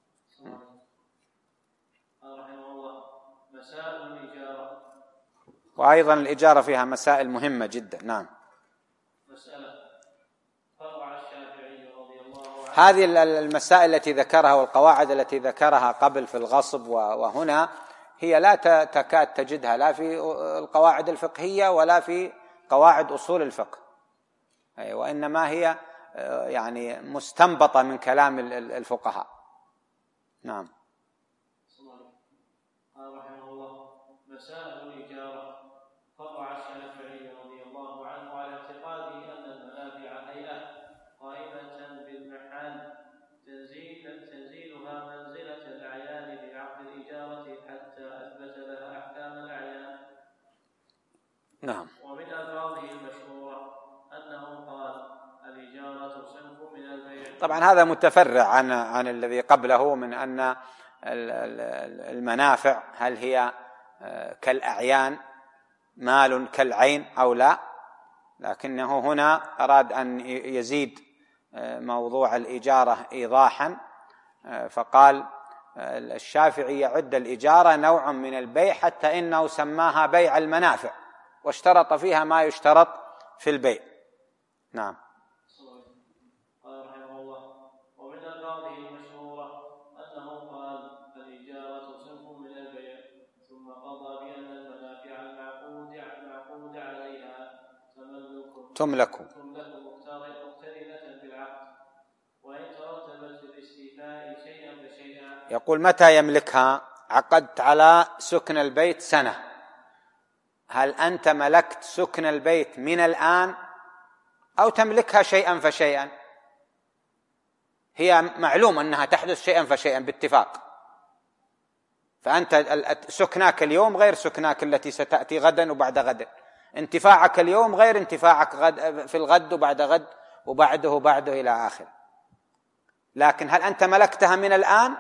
رحمه الله: مسائل الإجارة. وأيضا الإجارة فيها مسائل مهمة جدا. نعم. مسألة: فرع الشافعي رضي الله عنه. هذه المسائل التي ذكرها والقواعد التي ذكرها قبل في الغصب وهنا هي لا تكاد تجدها لا في القواعد الفقهية ولا في قواعد أصول الفقه، وإنما هي يعني مستنبطة من كلام الفقهاء. نعم. قال رحمه الله: مسائل الإجارة. فرع الشافعي رضي الله عنه على اعتقاده أن المنافع هيئة قائمة بالمحال، تنزيلها منزلة الأعيان بعقد الإجارة حتى أثبت لها أحكام الأعيان. نعم. ومن ألفاظه المشهورة أنه قال: الإجارة صنف من البيع. طبعا هذا متفرع عن الذي قبله من أن المنافع هل هي كالأعيان، مال كالعين أو لا، لكنه هنا أراد أن يزيد موضوع الإجارة إيضاحا، فقال الشافعي يعد الإجارة نوع من البيع، حتى إنه سماها بيع المنافع، واشترط فيها ما يشترط في البيع. نعم. قال رحمه الله: ومن ألفاظه المشهورة أنه قال: الإجارة صنف من البيع، ثم قضى بأن المنافع المعقود عليها تملك مقترنة بالعقد، وإن ترتبت في الاستيفاء شيئا فشيئا. يقول: متى يملكها؟ عقدت على سكن البيت سنة، هل أنت ملكت سكن البيت من الآن أو تملكها شيئا فشيئا؟ هي معلوم أنها تحدث شيئا فشيئا باتفاق، فأنت سكناك اليوم غير سكناك التي ستأتي غدا وبعد غد، انتفاعك اليوم غير انتفاعك في الغد وبعد غد وبعده إلى آخر. لكن هل أنت ملكتها من الآن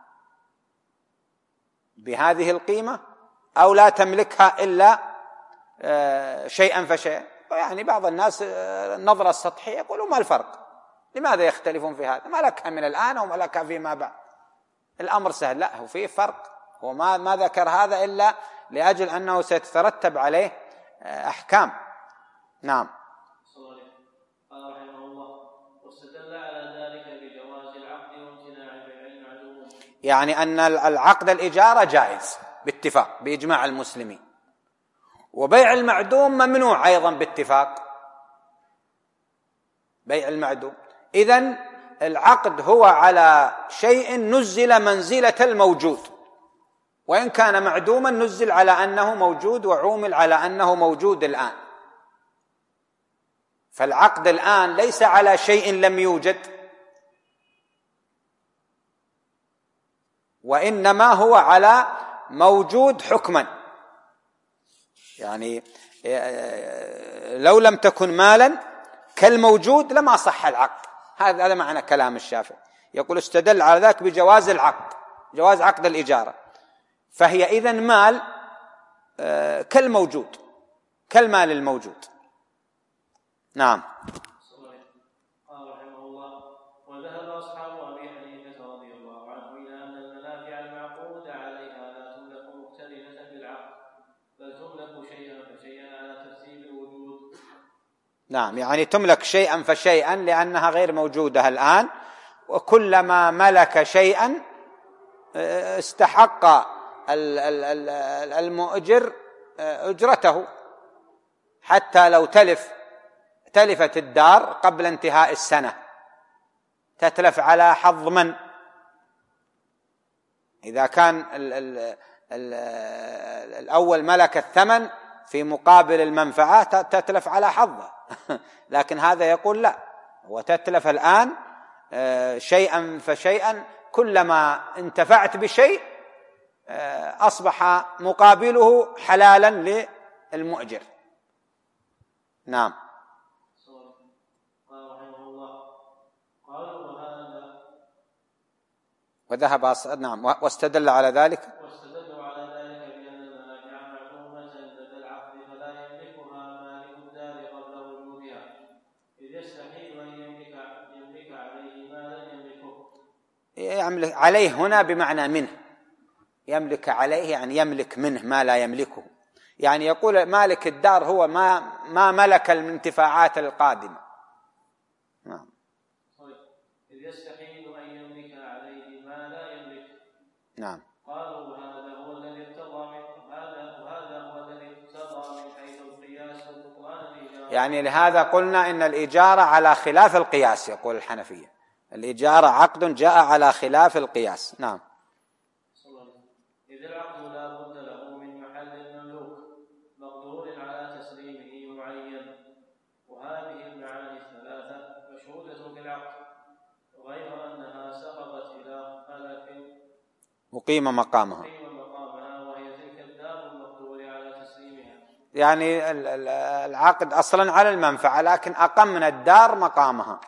بهذه القيمة أو لا تملكها إلا شيئا فشيئا؟ يعني بعض الناس النظرة السطحية يقولوا: ما الفرق؟ لماذا يختلفون في هذا؟ ملكها من الآن أو ملكها فيما بعد؟ الأمر سهل. لا، هو فيه فرق، هو ما ذكر هذا إلا لأجل أنه سيترتب عليه أحكام. نعم. قال رحمه الله: واستدل على ذلك بجواز العقد وامتناع بيع المعدوم. يعني أن العقد الإجارة جائز باتفاق بإجماع المسلمين، وبيع المعدوم ممنوع أيضا باتفاق، بيع المعدوم. إذن العقد هو على شيء نزل منزلة الموجود، وإن كان معدوما نزل على أنه موجود وعومل على أنه موجود الآن. فالعقد الآن ليس على شيء لم يوجد، وإنما هو على موجود حكما. يعني لو لم تكن مالا كالموجود لما صح العقد. هذا معنى كلام الشافعي. يقول: استدل على ذلك بجواز العقد، جواز عقد الإجارة، فهي إذن مال كالموجود، كالمال الموجود. نعم. قال رحمه الله: وذهب أصحاب أبي حنيفة رضي الله عنه إلى أن المنافع المعقود عليها لا تملك مختلفة بالعقد، بل تملك شيئا فشيئا على ترتيب الوجود. نعم، يعني تملك شيئا فشيئا لأنها غير موجودة الآن، وكلما ملك شيئا استحق المؤجر أجرته، حتى لو تلفت الدار قبل انتهاء السنة تتلف على حظ من؟ إذا كان الأول ملك الثمن في مقابل المنفعة تتلف على حظه. لكن هذا يقول لا، وتتلف الآن شيئا فشيئا، كلما انتفعت بشيء أصبح مقابله حلالا للمؤجر. نعم. قال رحمه الله: قالوا وهذا وذهب نعم، واستدل على ذلك بأن المنافع معلومة لدى العقد فلا يملكها مالك الدار قبل وجودها، إذ يستحيل أن يملك عليه ما لم يملكه. يملك عليه هنا بمعنى منه، يملك عليه يعني يملك منه ما لا يملكه. يعني يقول مالك الدار هو ما ملك الانتفاعات القادمة. نعم. إذ يستحيل أن يملك عليه ما لا يملك. نعم. قالوا وهذا هو الذي اقتضى من حيث القياس وبطلان الإجارة. يعني لهذا قلنا إن الإجارة على خلاف القياس. يقول الحنفية: الإجارة عقد جاء على خلاف القياس. نعم. إذ العقد لا بد له من محل مملوك مقدور على تسليمه معين، وهذه المعاني الثلاثة مشهودة في العقد، غير أنها سبقت إلى خلف مقيم مقامها، وهي تلك الدار المقدور على تسليمها. يعني العقد أصلا على المنفعة، لكن أقمنا الدار مقامها.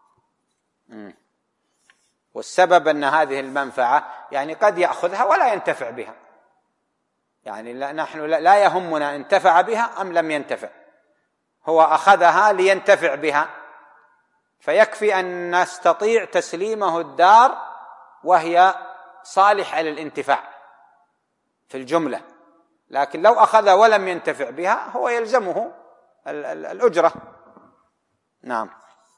والسبب أن هذه المنفعة يعني قد يأخذها ولا ينتفع بها، يعني نحن لا يهمنا انتفع بها أم لم ينتفع، هو أخذها لينتفع بها، فيكفي أن نستطيع تسليمه الدار وهي صالحة للانتفاع في الجملة، لكن لو أخذها ولم ينتفع بها هو يلزمه الأجرة. نعم.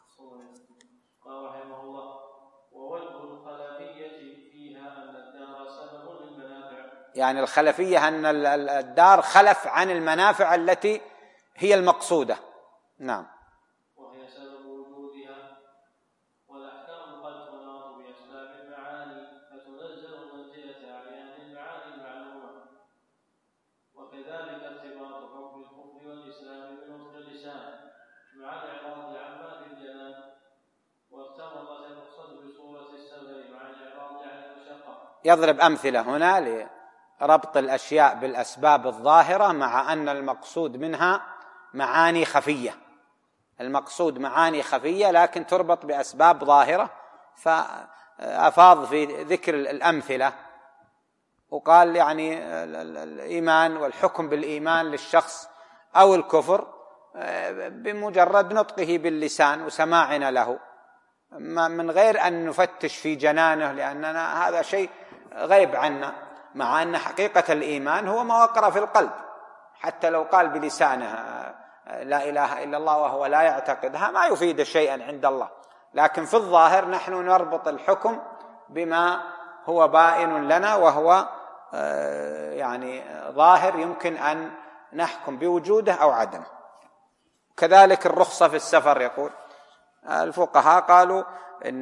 قال رحمه الله: ووجه الخلفية فيها أن الدار سبب للمنافع. يعني الخلفية أن الدار خلف عن المنافع التي هي المقصودة. نعم. وهي سبب وجودها، والأحكام قد تناط بأسباب المعاني فتنزل منزلة أعيان المعاني المعلومة. وكذلك ارتباط حكم الكفر والإسلام بنطق اللسان مع الإعراض عما في الجنان، وارتبطت المقصد بصورة السبب مع الإعراض عن المشقة. يضرب أمثلة هنا لربط الأشياء بالأسباب الظاهرة مع أن المقصود منها معاني خفية. المقصود معاني خفية لكن تربط بأسباب ظاهرة، فأفاض في ذكر الأمثلة وقال يعني الإيمان والحكم بالإيمان للشخص أو الكفر بمجرد نطقه باللسان وسماعنا له من غير أن نفتش في جنانه، لأننا هذا شيء غيب عنا، مع أن حقيقة الإيمان هو ما وقر في القلب. حتى لو قال بلسانه لا إله إلا الله وهو لا يعتقدها ما يفيد شيئا عند الله، لكن في الظاهر نحن نربط الحكم بما هو بائن لنا وهو يعني ظاهر يمكن أن نحكم بوجوده أو عدمه. كذلك الرخصة في السفر، يقول الفقهاء قالوا إن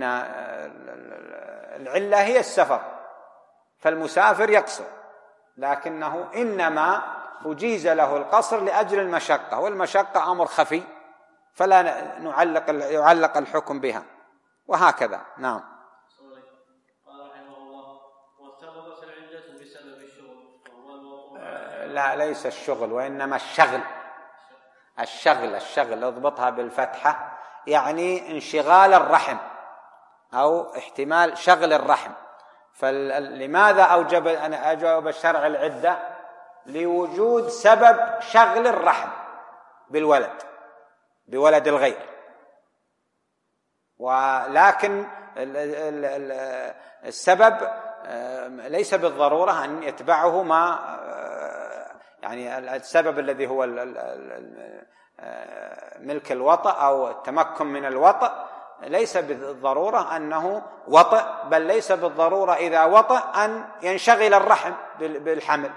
العلة هي السفر، فالمسافر يقصر، لكنه إنما أجيز له القصر لأجل المشقة، والمشقة أمر خفي فلا يعلق الحكم بها، وهكذا. نعم. قال رحمه الله: وارتبطت العلة بسبب الشغل وهو الوقوع. لا، ليس الشغل وإنما الشغل اضبطها بالفتحة، يعني انشغال الرحم أو احتمال شغل الرحم. فلماذا أوجب أنا أجوب الشرع العدة؟ لوجود سبب شغل الرحم بولد الغير، ولكن السبب ليس بالضرورة أن يتبعه ما يعني السبب الذي هو ملك الوطأ أو التمكن من الوطأ ليس بالضرورة أنه وطأ، بل ليس بالضرورة إذا وطأ أن ينشغل الرحم بالحمل.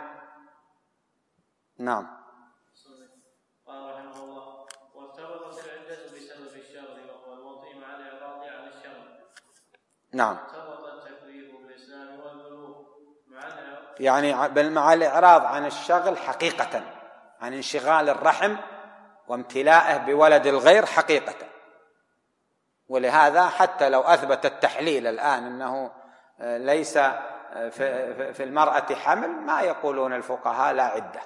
نعم. قال رحمه الله: وارتبطت العلة بسبب الشغل وهو الوطء مع الإعراض عن الشغل. نعم. ارتبط التكليف بالإسلام والبلوغ يعني مع الإعراض عن الشغل حقيقة، عن انشغال الرحم وامتلاءه بولد الغير حقيقة. ولهذا حتى لو أثبت التحليل الآن أنه ليس في المرأة حمل، ما يقولون الفقهاء لا عدة.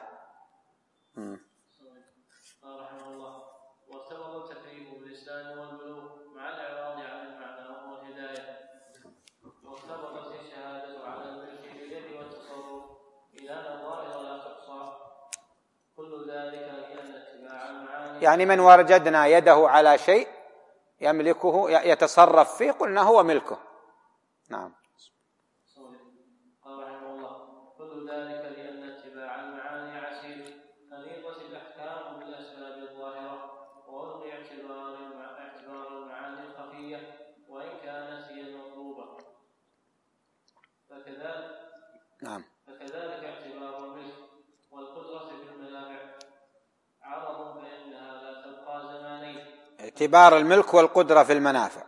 قال رحمه الله: وارتبط التكليف بالإسلام والبلوغ مع الإعراض عن المعنى وهو الهداية. وارتبطت الشهادة على الملك باليد والتصرف إلى نظائر لا تحصى. كل ذلك لأن اتباع المعاني، يعني من وجدنا يده على شيء يملكه يتصرف فيه قلنا هو ملكه. نعم. قال رحمه الله: كل ذلك لأن اتباع المعاني عسير، أنيقت الأحكام بالأسباب الظاهرة، وألغي اعتبار المعاني الخفية وإن كانت هي المطلوبة. فكذلك اعتبار الملك والقدرة في المنافع عرض، فإنها لا تبقى زمانين. اعتبار الملك والقدرة في المنافع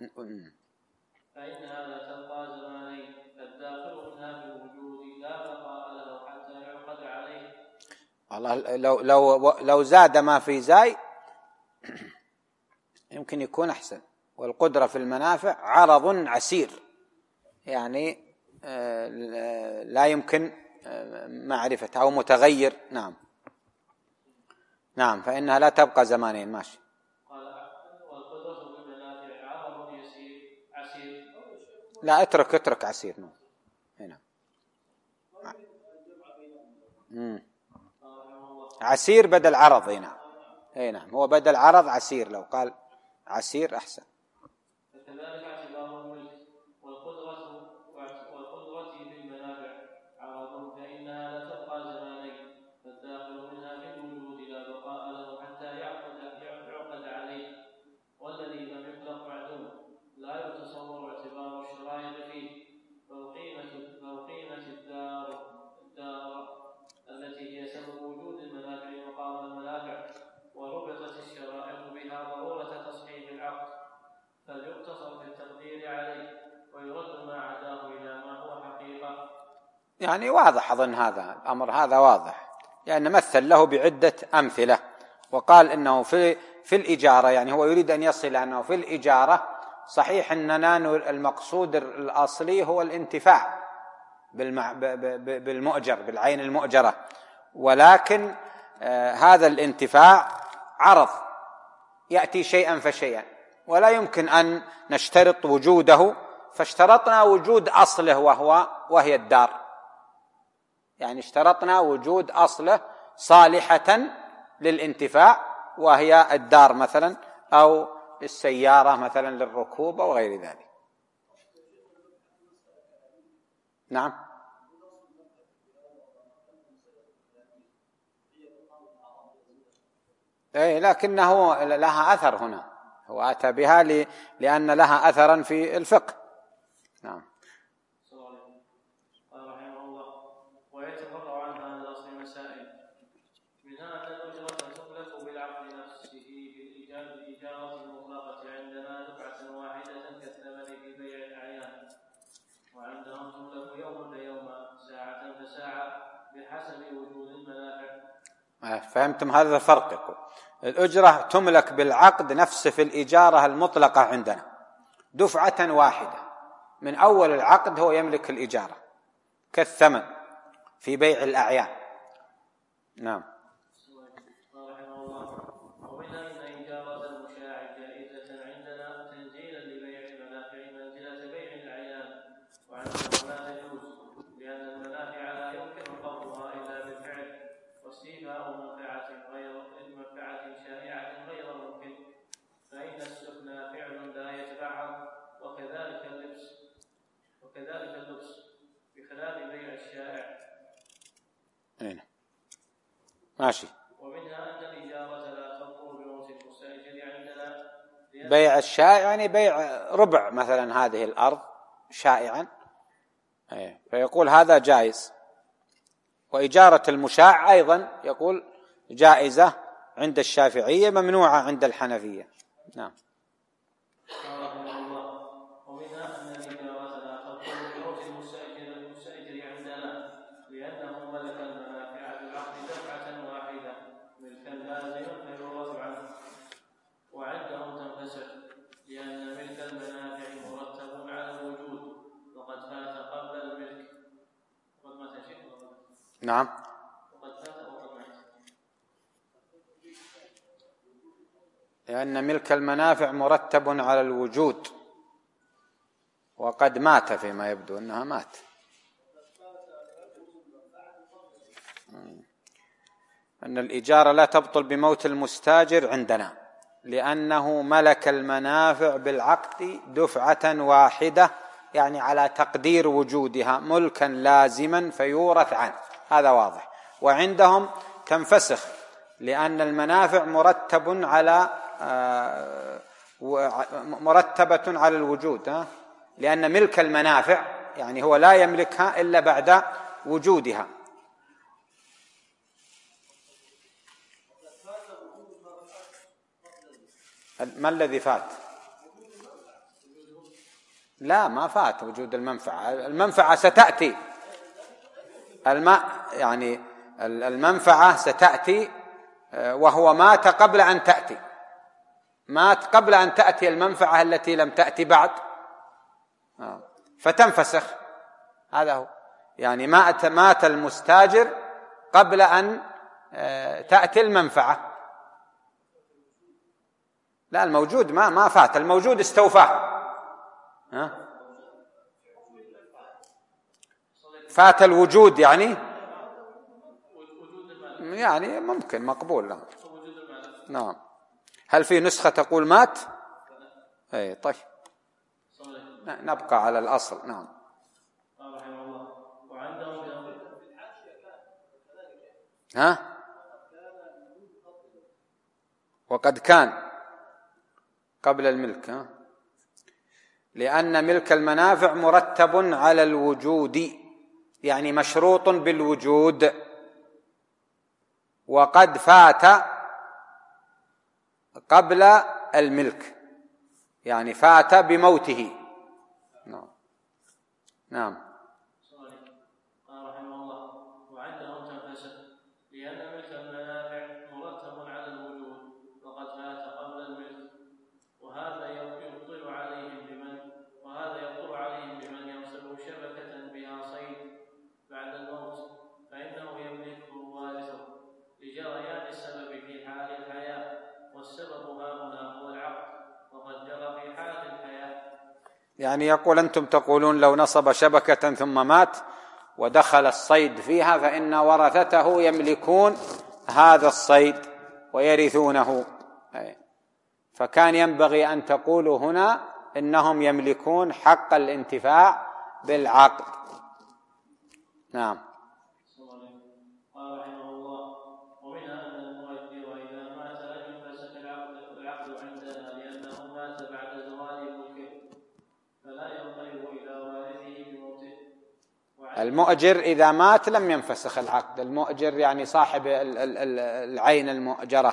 فإنها لا تبقى زمانين، فالداخل منها في الوجود لا بقاء له حتى يعقد عليه. الله لو زاد ما في زاي يمكن يكون أحسن. والقدرة في المنافع عرض عسير، يعني لا يمكن معرفة أو متغير. نعم. نعم، فإنها لا تبقى زمانين. ماشي. والقدرة في المنافع عرض عسير. لا، اترك عسير. هنا عسير بدل عرض هنا. نعم، هو بدل عرض عسير، لو قال عسير أحسن. فكذلك اعتبار الملك والقدرة يعني واضح، أظن هذا الأمر هذا واضح، يعني مثل له بعدة أمثلة وقال إنه في الإجارة، يعني هو يريد أن يصل أنه في الإجارة صحيح أننا المقصود الأصلي هو الانتفاع بالمؤجر، بالعين المؤجرة، ولكن هذا الانتفاع عرض يأتي شيئا فشيئا، ولا يمكن أن نشترط وجوده، فاشترطنا وجود أصله وهي الدار، يعني اشترطنا وجود أصله صالحة للانتفاع وهي الدار مثلا، أو السيارة مثلا للركوب أو غير ذلك. نعم. لكنه لها أثر هنا، هو أتى بها لأن لها أثرا في الفقه. نعم. قال رحمه الله: ويتفرع عن هذا الأصل مسائل، منها أن الأجرة تملك بالعقد نفسه بالإجارة المطلقة عندنا دفعة واحدة كالثمن في بيع الأعيان، وعندهم تملك يوما فيوما، ساعة فساعة، بحسب وجود المنافع. فهمتم هذا الفرق؟ يقول الأجرة تملك بالعقد نفسه في الإجارة المطلقة عندنا دفعة واحدة، من أول العقد هو يملك الإجارة، كالثمن في بيع الأعيان. نعم. رحمه الله: ومنها أن إجارة المشاع جائزة عندنا تنزيلا لبيع المنافع منزلة بيع الأعيان، وعندهم لا تجوز، لأن المنافع لا يمكن قبضها إلا بالفعل، واستيفاء منفعة شائعة غير ممكن، فإن السكنى فعل لا يتبعض، وكذلك اللبس بخلاف بيع الشائع. ماشي. ومنها أن الإجارة لا تبطل بموت المستأجر عندنا، بيع الشائع يعني بيع ربع مثلا هذه الأرض شائعا، فيقول هذا جائز. وإجارة المشاع أيضا يقول جائزة عند الشافعية، ممنوعة عند الحنفية. نعم. ومنها أن الإجارة لا تبطل بموت المستأجر عندنا، لأنه ملك المنافع بالعقد دفعة واحدة ملكا لازما فيورث عنه، وعندهم تنفسخ، لأن ملك المنافع مرتب على الوجود، وقد فات قبل الملك. وقد مات شيء. نعم. لأن ملك المنافع مرتب على الوجود، وقد مات، فيما يبدو أنها مات. أن الإجارة لا تبطل بموت المستاجر عندنا، لأنه ملك المنافع بالعقد دفعة واحدة، يعني على تقدير وجودها ملكا لازما فيورث عنه، هذا واضح. وعندهم تنفسخ، لأن المنافع مرتبة على الوجود، لأن ملك المنافع يعني هو لا يملكها إلا بعد وجودها. ما الذي فات؟ لا، ما فات وجود المنفعة. المنفعة ستأتي، يعني المنفعة ستأتي، وهو مات قبل أن تأتي، مات قبل أن تأتي المنفعة التي لم تأتي بعد، فتنفسخ. هذا هو، يعني مات المستاجر قبل أن تأتي المنفعة. لا، الموجود ما فات، الموجود استوفاه. فات الوجود يعني ممكن مقبول. نعم. هل في نسخة تقول مات؟ اي طيب، نبقى على الأصل. نعم. وقد كان قبل الملك، لأن ملك المنافع مرتب على الوجود، يعني مشروط بالوجود، وقد فات قبل الملك، يعني فات بموته. نعم. قال يعني يقول أنتم تقولون لو نصب شبكة ثم مات ودخل الصيد فيها فإن ورثته يملكون هذا الصيد ويرثونه، فكان ينبغي أن تقولوا هنا إنهم يملكون حق الانتفاع بالعقد. نعم. قال رحمه الله: ومنها أن المؤجر إذا مات لم ينفسخ العقد عندنا لأنه مات بعد زوال ملكه فلا ينقلب إلى وارثه بموته. المؤجر إذا مات لم ينفسخ العقد. المؤجر يعني صاحب العين المؤجرة.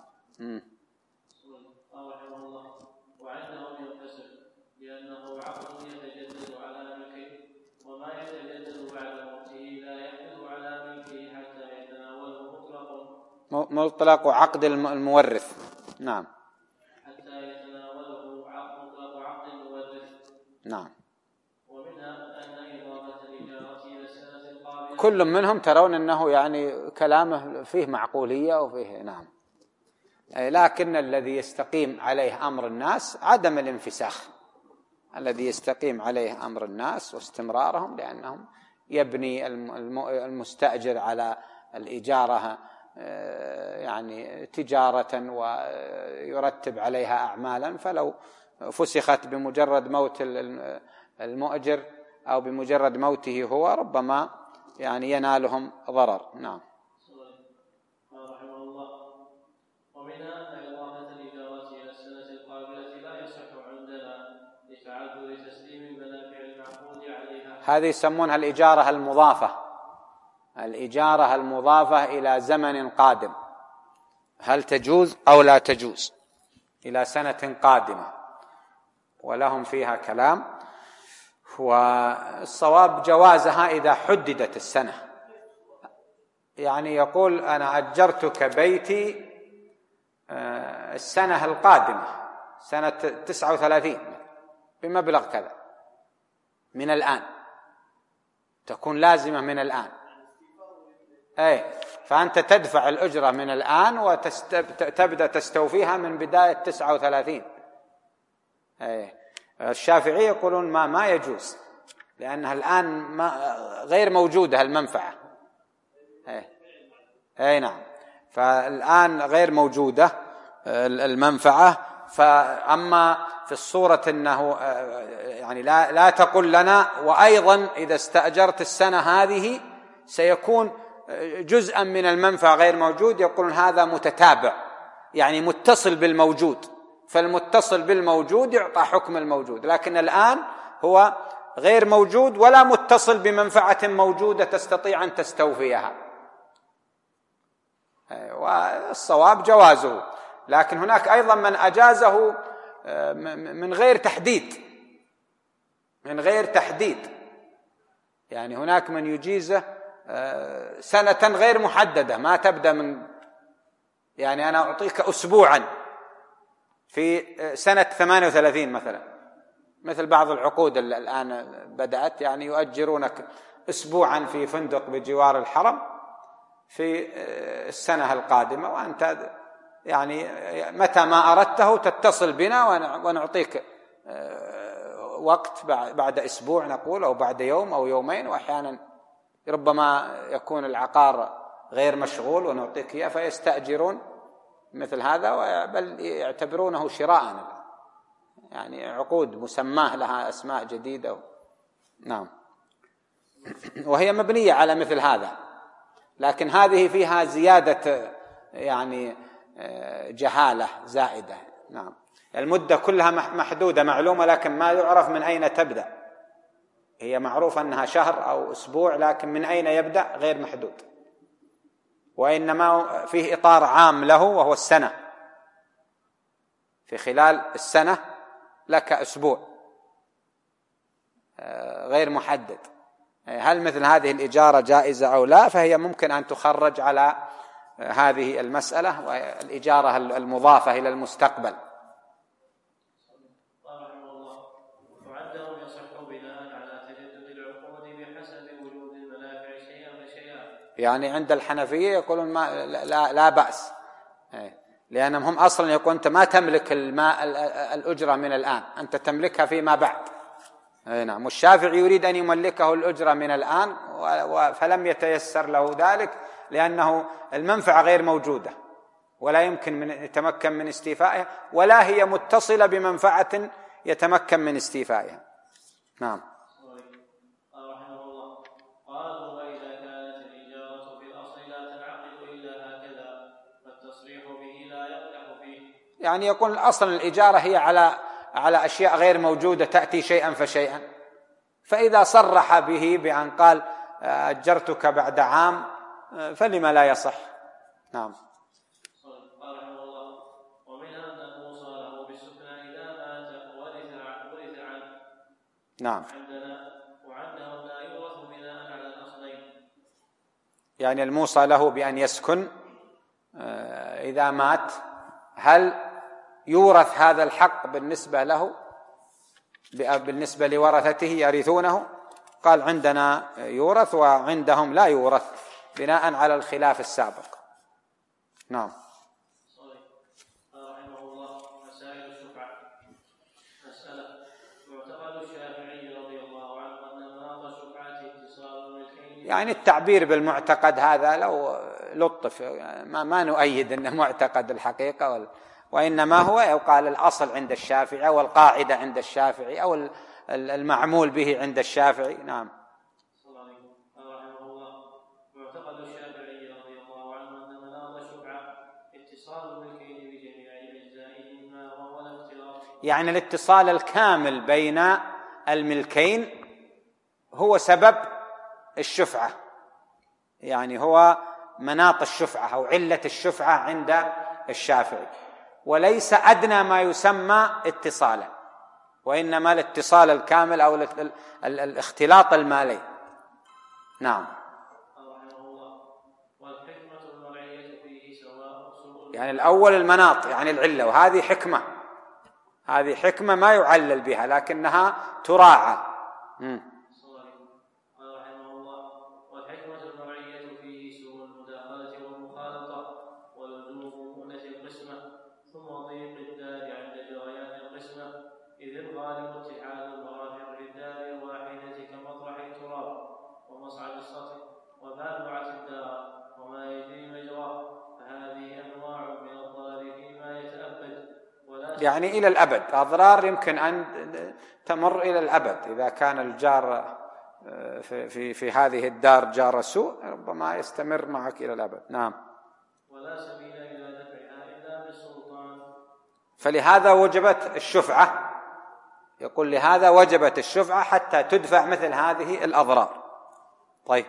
قال رحمه الله: وعندهم ينفسخ لأنه عقد يتجدد على ملكه، وما يتجدد بعد موته لا يحدث على ملكه حتى يتناوله مطلق عقد المورث. نعم. حتى يتناوله مطلق عقد المورث. نعم. ومنها أن إضافة الإجارة إلى السنة القابلة كل منهم ترون أنه يعني كلامه فيه معقولية وفيه نعم، لكن الذي يستقيم عليه أمر الناس عدم الانفساخ، الذي يستقيم عليه أمر الناس واستمرارهم، لأنهم يبني المستأجر على الإجارة يعني تجارة ويرتب عليها أعمالا، فلو فسخت بمجرد موت المؤجر أو بمجرد موته هو ربما يعني ينالهم ضرر. نعم. رحمه الله: ومنها أن إضافة الإجارة إلى السنة القابلة لا يصح عندنا لتعذر تسليم المنافع المعقود عليها. هذه يسمونها الإجارة المضافة. الإجارة المضافة إلى زمن قادم، هل تجوز أو لا تجوز إلى سنة قادمة، ولهم فيها كلام، والصواب جوازها إذا حددت السنة. يعني يقول أنا أجرتك بيتي السنة القادمة سنة 39 بمبلغ كذا من الآن، تكون لازمة من الآن، فأنت تدفع الأجرة من الآن وتبدأ تستوفيها من بداية 39. الشافعي يقولون ما يجوز، لأنها الآن غير موجودة المنفعة. نعم، فالآن غير موجودة المنفعة. فأما في الصورة أنه يعني لا تقل لنا وأيضا إذا استأجرت السنة هذه سيكون جزءا من المنفعة غير موجود، يقولون هذا متتابع، يعني متصل بالموجود، فالمتصل بالموجود يعطى حكم الموجود، لكن الآن هو غير موجود ولا متصل بمنفعة موجودة تستطيع أن تستوفيها. والصواب جوازه، لكن هناك أيضا من أجازه من غير تحديد، يعني هناك من يجيزه سنة غير محددة، ما تبدأ من يعني أنا أعطيك أسبوعا في سنة 38 مثلا، مثل بعض العقود الآن بدأت، يعني يؤجرونك أسبوعا في فندق بجوار الحرم في السنة القادمة، وأنت يعني متى ما أردته تتصل بنا ونعطيك وقت بعد أسبوع نقول، أو بعد يوم أو يومين، وأحيانا ربما يكون العقار غير مشغول ونعطيك إياه، فيستأجرون مثل هذا، بل يعتبرونه شراء، يعني عقود مسماه لها أسماء جديدة. نعم. وهي مبنية على مثل هذا، لكن هذه فيها زيادة يعني جهالة زائدة. نعم. المدة كلها محدودة معلومة، لكن ما يعرف من أين تبدأ. هي معروف أنها شهر أو أسبوع، لكن من أين يبدأ غير محدود، وإنما فيه إطار عام له وهو السنة، في خلال السنة لك أسبوع غير محدد. هل مثل هذه الإجارة جائزة أو لا؟ فهي ممكن أن تخرج على هذه المسألة، والإجارة المضافة إلى المستقبل. يعني عند الحنفية يقولون لا بأس، لأنهم هم أصلا يقولون أنت ما تملك الأجرة من الآن، أنت تملكها فيما بعد، نعم. والشافعي يريد أن يملكه الأجرة من الآن، فلم يتيسر له ذلك لأنه المنفعة غير موجودة ولا يمكن من يتمكن من استيفائها، ولا هي متصلة بمنفعة يتمكن من استيفائها. نعم. رحمه الله قال: وإذا كانت الإجارة في الأصل لا تنعقد إلا هكذا فالتصريح به لا يقدح فيه. يعني يقول أصلا الإجارة هي على أشياء غير موجودة تأتي شيئا فشيئا، فإذا صرح به بأن قال أجرتك بعد عام فلما لا يصح. نعم. قال رحمه الله: ومنها أن الموصى له بالسكنى إذا مات ورث عنه. نعم. عندنا وعنده لا يورث بناء على الأصلين. يعني الموصى له بأن يسكن إذا مات، هل يورث هذا الحق بالنسبة له بالنسبة لورثته يرثونه؟ قال عندنا يورث وعندهم لا يورث بناء على الخلاف السابق. نعم. رحمه الله: مسائل الشفعة. مسألة: معتقد الشافعي رضي الله عنه أن مناط الشفعة اتصال الملكين. يعني التعبير بالمعتقد هذا لو لطف، ما نؤيد أنه معتقد الحقيقة، وإنما هو يقال الأصل عند الشافعي والقاعدة عند الشافعي أو المعمول به عند الشافعي. نعم. رحمه الله: معتقد الشافعي رضي الله عنه أن مناط الشفعة اتصال الملكين بجميع أجزائهما وهو الاختلاط. يعني الاتصال الكامل بين الملكين هو سبب الشفعة، يعني هو مناط الشفعة أو علة الشفعة عند الشافعي، وليس أدنى ما يسمى اتصالا، وإنما الاتصال الكامل أو الاختلاط المالي. نعم. يعني الأول المناط يعني العلة، وهذه حكمة، هذه حكمة ما يعلل بها لكنها تراعى. يعني إلى الأبد، أضرار يمكن أن تمر إلى الأبد. إذا كان الجار في هذه الدار جار سوء ربما يستمر معك إلى الأبد. نعم. ولا سبيل إلى دفعها إلا بالسلطان. فلهذا وجبت الشفعة، يقول لهذا وجبت الشفعة حتى تدفع مثل هذه الأضرار. طيب.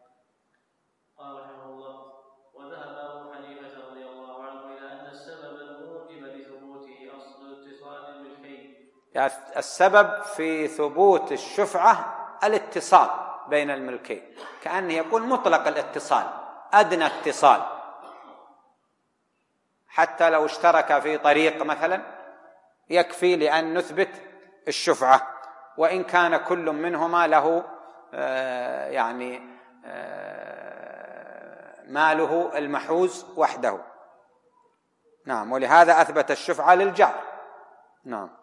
السبب في ثبوت الشفعة الاتصال بين الملكين، كأنه يقول مطلق الاتصال، أدنى اتصال، حتى لو اشترك في طريق مثلا يكفي لأن نثبت الشفعة، وإن كان كل منهما له يعني ماله المحوز وحده. نعم. ولهذا أثبت الشفعة للجار. نعم.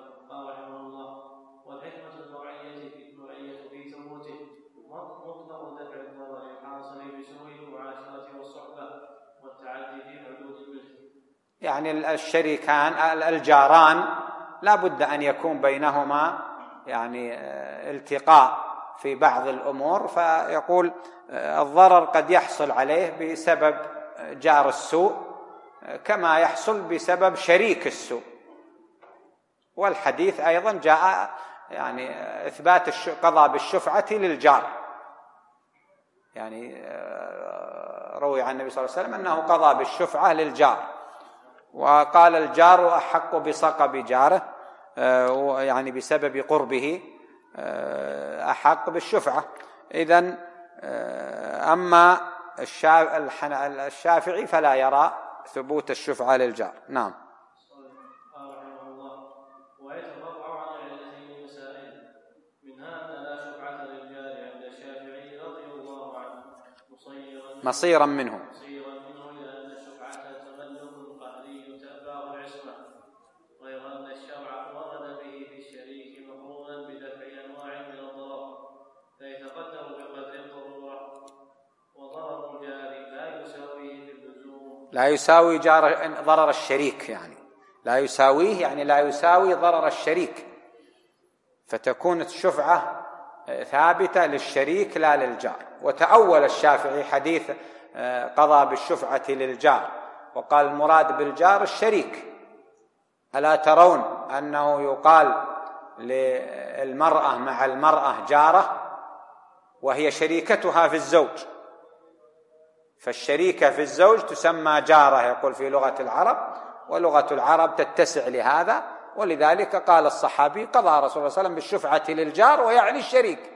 يعني الشريكان الجاران لا بد أن يكون بينهما يعني التقاء في بعض الأمور، فيقول الضرر قد يحصل عليه بسبب جار السوء كما يحصل بسبب شريك السوء. والحديث أيضا جاء يعني إثبات قضاء بالشفعة للجار، يعني روي عن النبي صلى الله عليه وسلم أنه قضى بالشفعة للجار، وقال الجار أحق بصقب جاره، يعني بسبب قربه أحق بالشفعة. إذن أما الشافعي فلا يرى ثبوت الشفعة للجار. نعم. مصيرا منه. لا يساوي ضرر الشريك، يعني لا يساويه، يعني لا يساوي ضرر الشريك، فتكون الشفعة ثابتة للشريك لا للجار. وتأول الشافعي حديث قضى بالشفعة للجار وقال المراد بالجار الشريك. ألا ترون أنه يقال للمرأة مع المرأة جارة وهي شريكتها في الزوج، فالشريكة في الزوج تسمى جارة يقول في لغة العرب، ولغة العرب تتسع لهذا، ولذلك قال الصحابي قضى رسول الله صلى الله عليه وسلم بالشفعة للجار ويعني الشريك.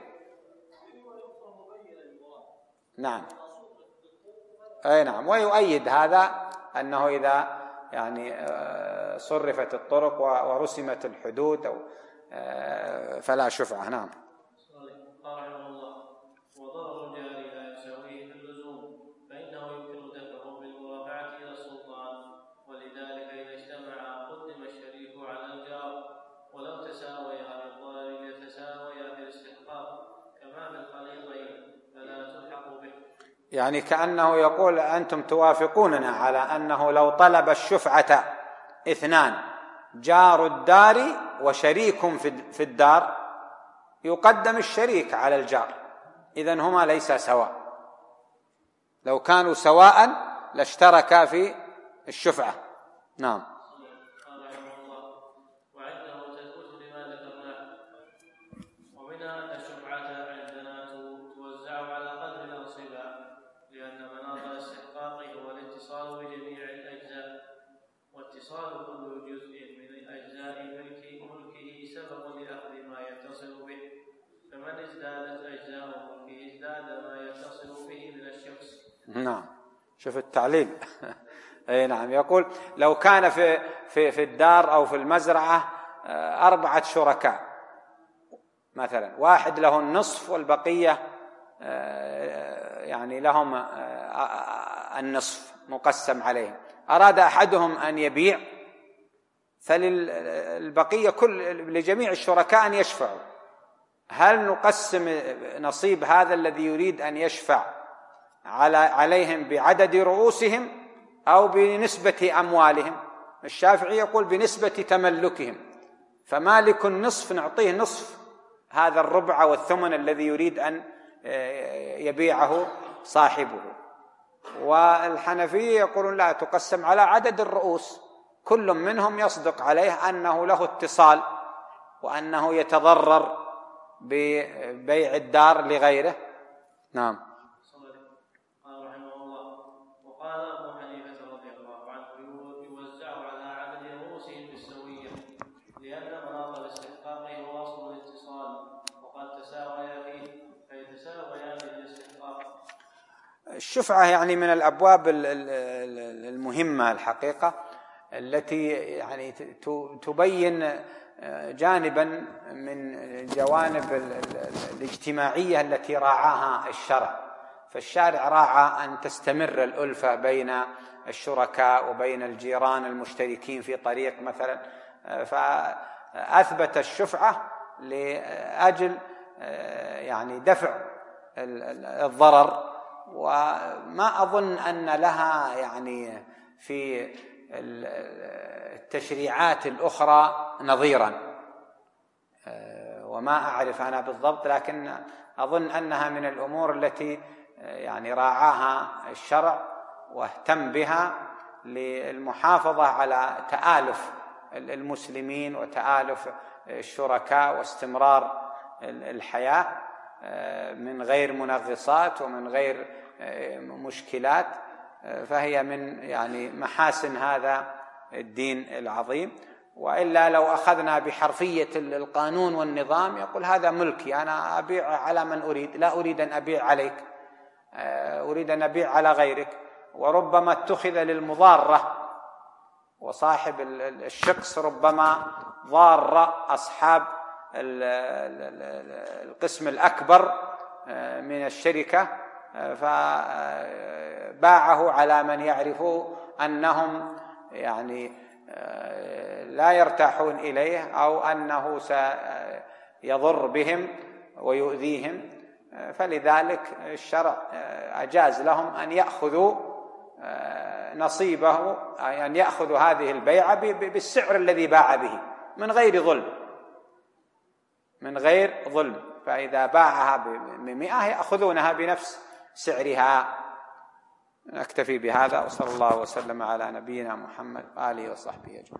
نعم، أي نعم. ويؤيد هذا أنه إذا يعني صرفت الطرق ورسمت الحدود أو فلا شفعة. نعم. وضرر الجار لا يساويه في اللزوم، فإنه يمكن دفعه بالمرافعة إلى السلطان، ولذلك إذا اجتمع قدم الشريك على الجار، ولو تساويا في الضرر يتساويا في الاستحقاق كما في الخليطين، فلا تلحق به. يعني كأنه يقول أنتم توافقوننا على أنه لو طلب الشفعة اثنان، جار الدار وشريك في الدار، يقدم الشريك على الجار، إذن هما ليسا سواء. لو كانوا سواء لاشتركا في الشفعة. نعم. واتصال كل جزء من أجزاء ملكه سبب لأخذ ما يتصل به، فمن ازدادت أجزاء ملكه ازداد ما يتصل به من الشخص. نعم، شوف التعليل. أي نعم. يقول لو كان في الدار أو في المزرعة 4 شركاء مثلا، واحد له النصف والبقية يعني لهم النصف مقسم عليهم، أراد أحدهم أن يبيع، فللبقية لجميع الشركاء أن يشفعوا. هل نقسم نصيب هذا الذي يريد أن يشفع عليهم بعدد رؤوسهم أو بنسبة أموالهم؟ الشافعي يقول بنسبة تملكهم، فمالك النصف نعطيه نصف هذا الربع والثمن الذي يريد أن يبيعه صاحبه. والحنفية يقولون لا، تقسم على عدد الرؤوس، كل منهم يصدق عليه أنه له اتصال وأنه يتضرر ببيع الدار لغيره. نعم. قال رحمه الله: وقال أبو حنيفة رضي الله عنه: يوزع على عدد رؤوسهم بالسوية، لأن مناط الاستحقاق هو أصل الاتصال، وقد تساويا فيه فيتساويا في الاستحقاق. الشفعة يعني من الأبواب المهمة الحقيقة، التي يعني تبين جانبا من جوانب الاجتماعية التي راعاها الشرع. فالشارع راعى أن تستمر الألفة بين الشركاء وبين الجيران المشتركين في طريق مثلا، فأثبت الشفعة لأجل يعني دفع الضرر. وما أظن أن لها يعني في التشريعات الأخرى نظيرا، وما أعرف أنا بالضبط، لكن أظن أنها من الأمور التي يعني راعاها الشرع واهتم بها للمحافظة على تآلف المسلمين وتآلف الشركاء واستمرار الحياة من غير منغصات ومن غير مشكلات. فهي من يعني محاسن هذا الدين العظيم. وإلا لو أخذنا بحرفية القانون والنظام، يقول هذا ملكي، أنا أبيع على من أريد، لا أريد أن أبيع عليك، أريد أن أبيع على غيرك. وربما اتخذ للمضارة، وصاحب الشخص ربما ضار أصحاب القسم الأكبر من الشركة، فباعه على من يعرف أنهم يعني لا يرتاحون إليه أو أنه سيضر بهم ويؤذيهم. فلذلك الشرع أجاز لهم أن يأخذوا نصيبه، أن يأخذ هذه البيعة بالسعر الذي باع به من غير ظلم. فإذا باعها ب100 يأخذونها بنفس سعرها. نكتفي بهذا، وصلى الله وسلم على نبينا محمد وآله وصحبه أجمعين.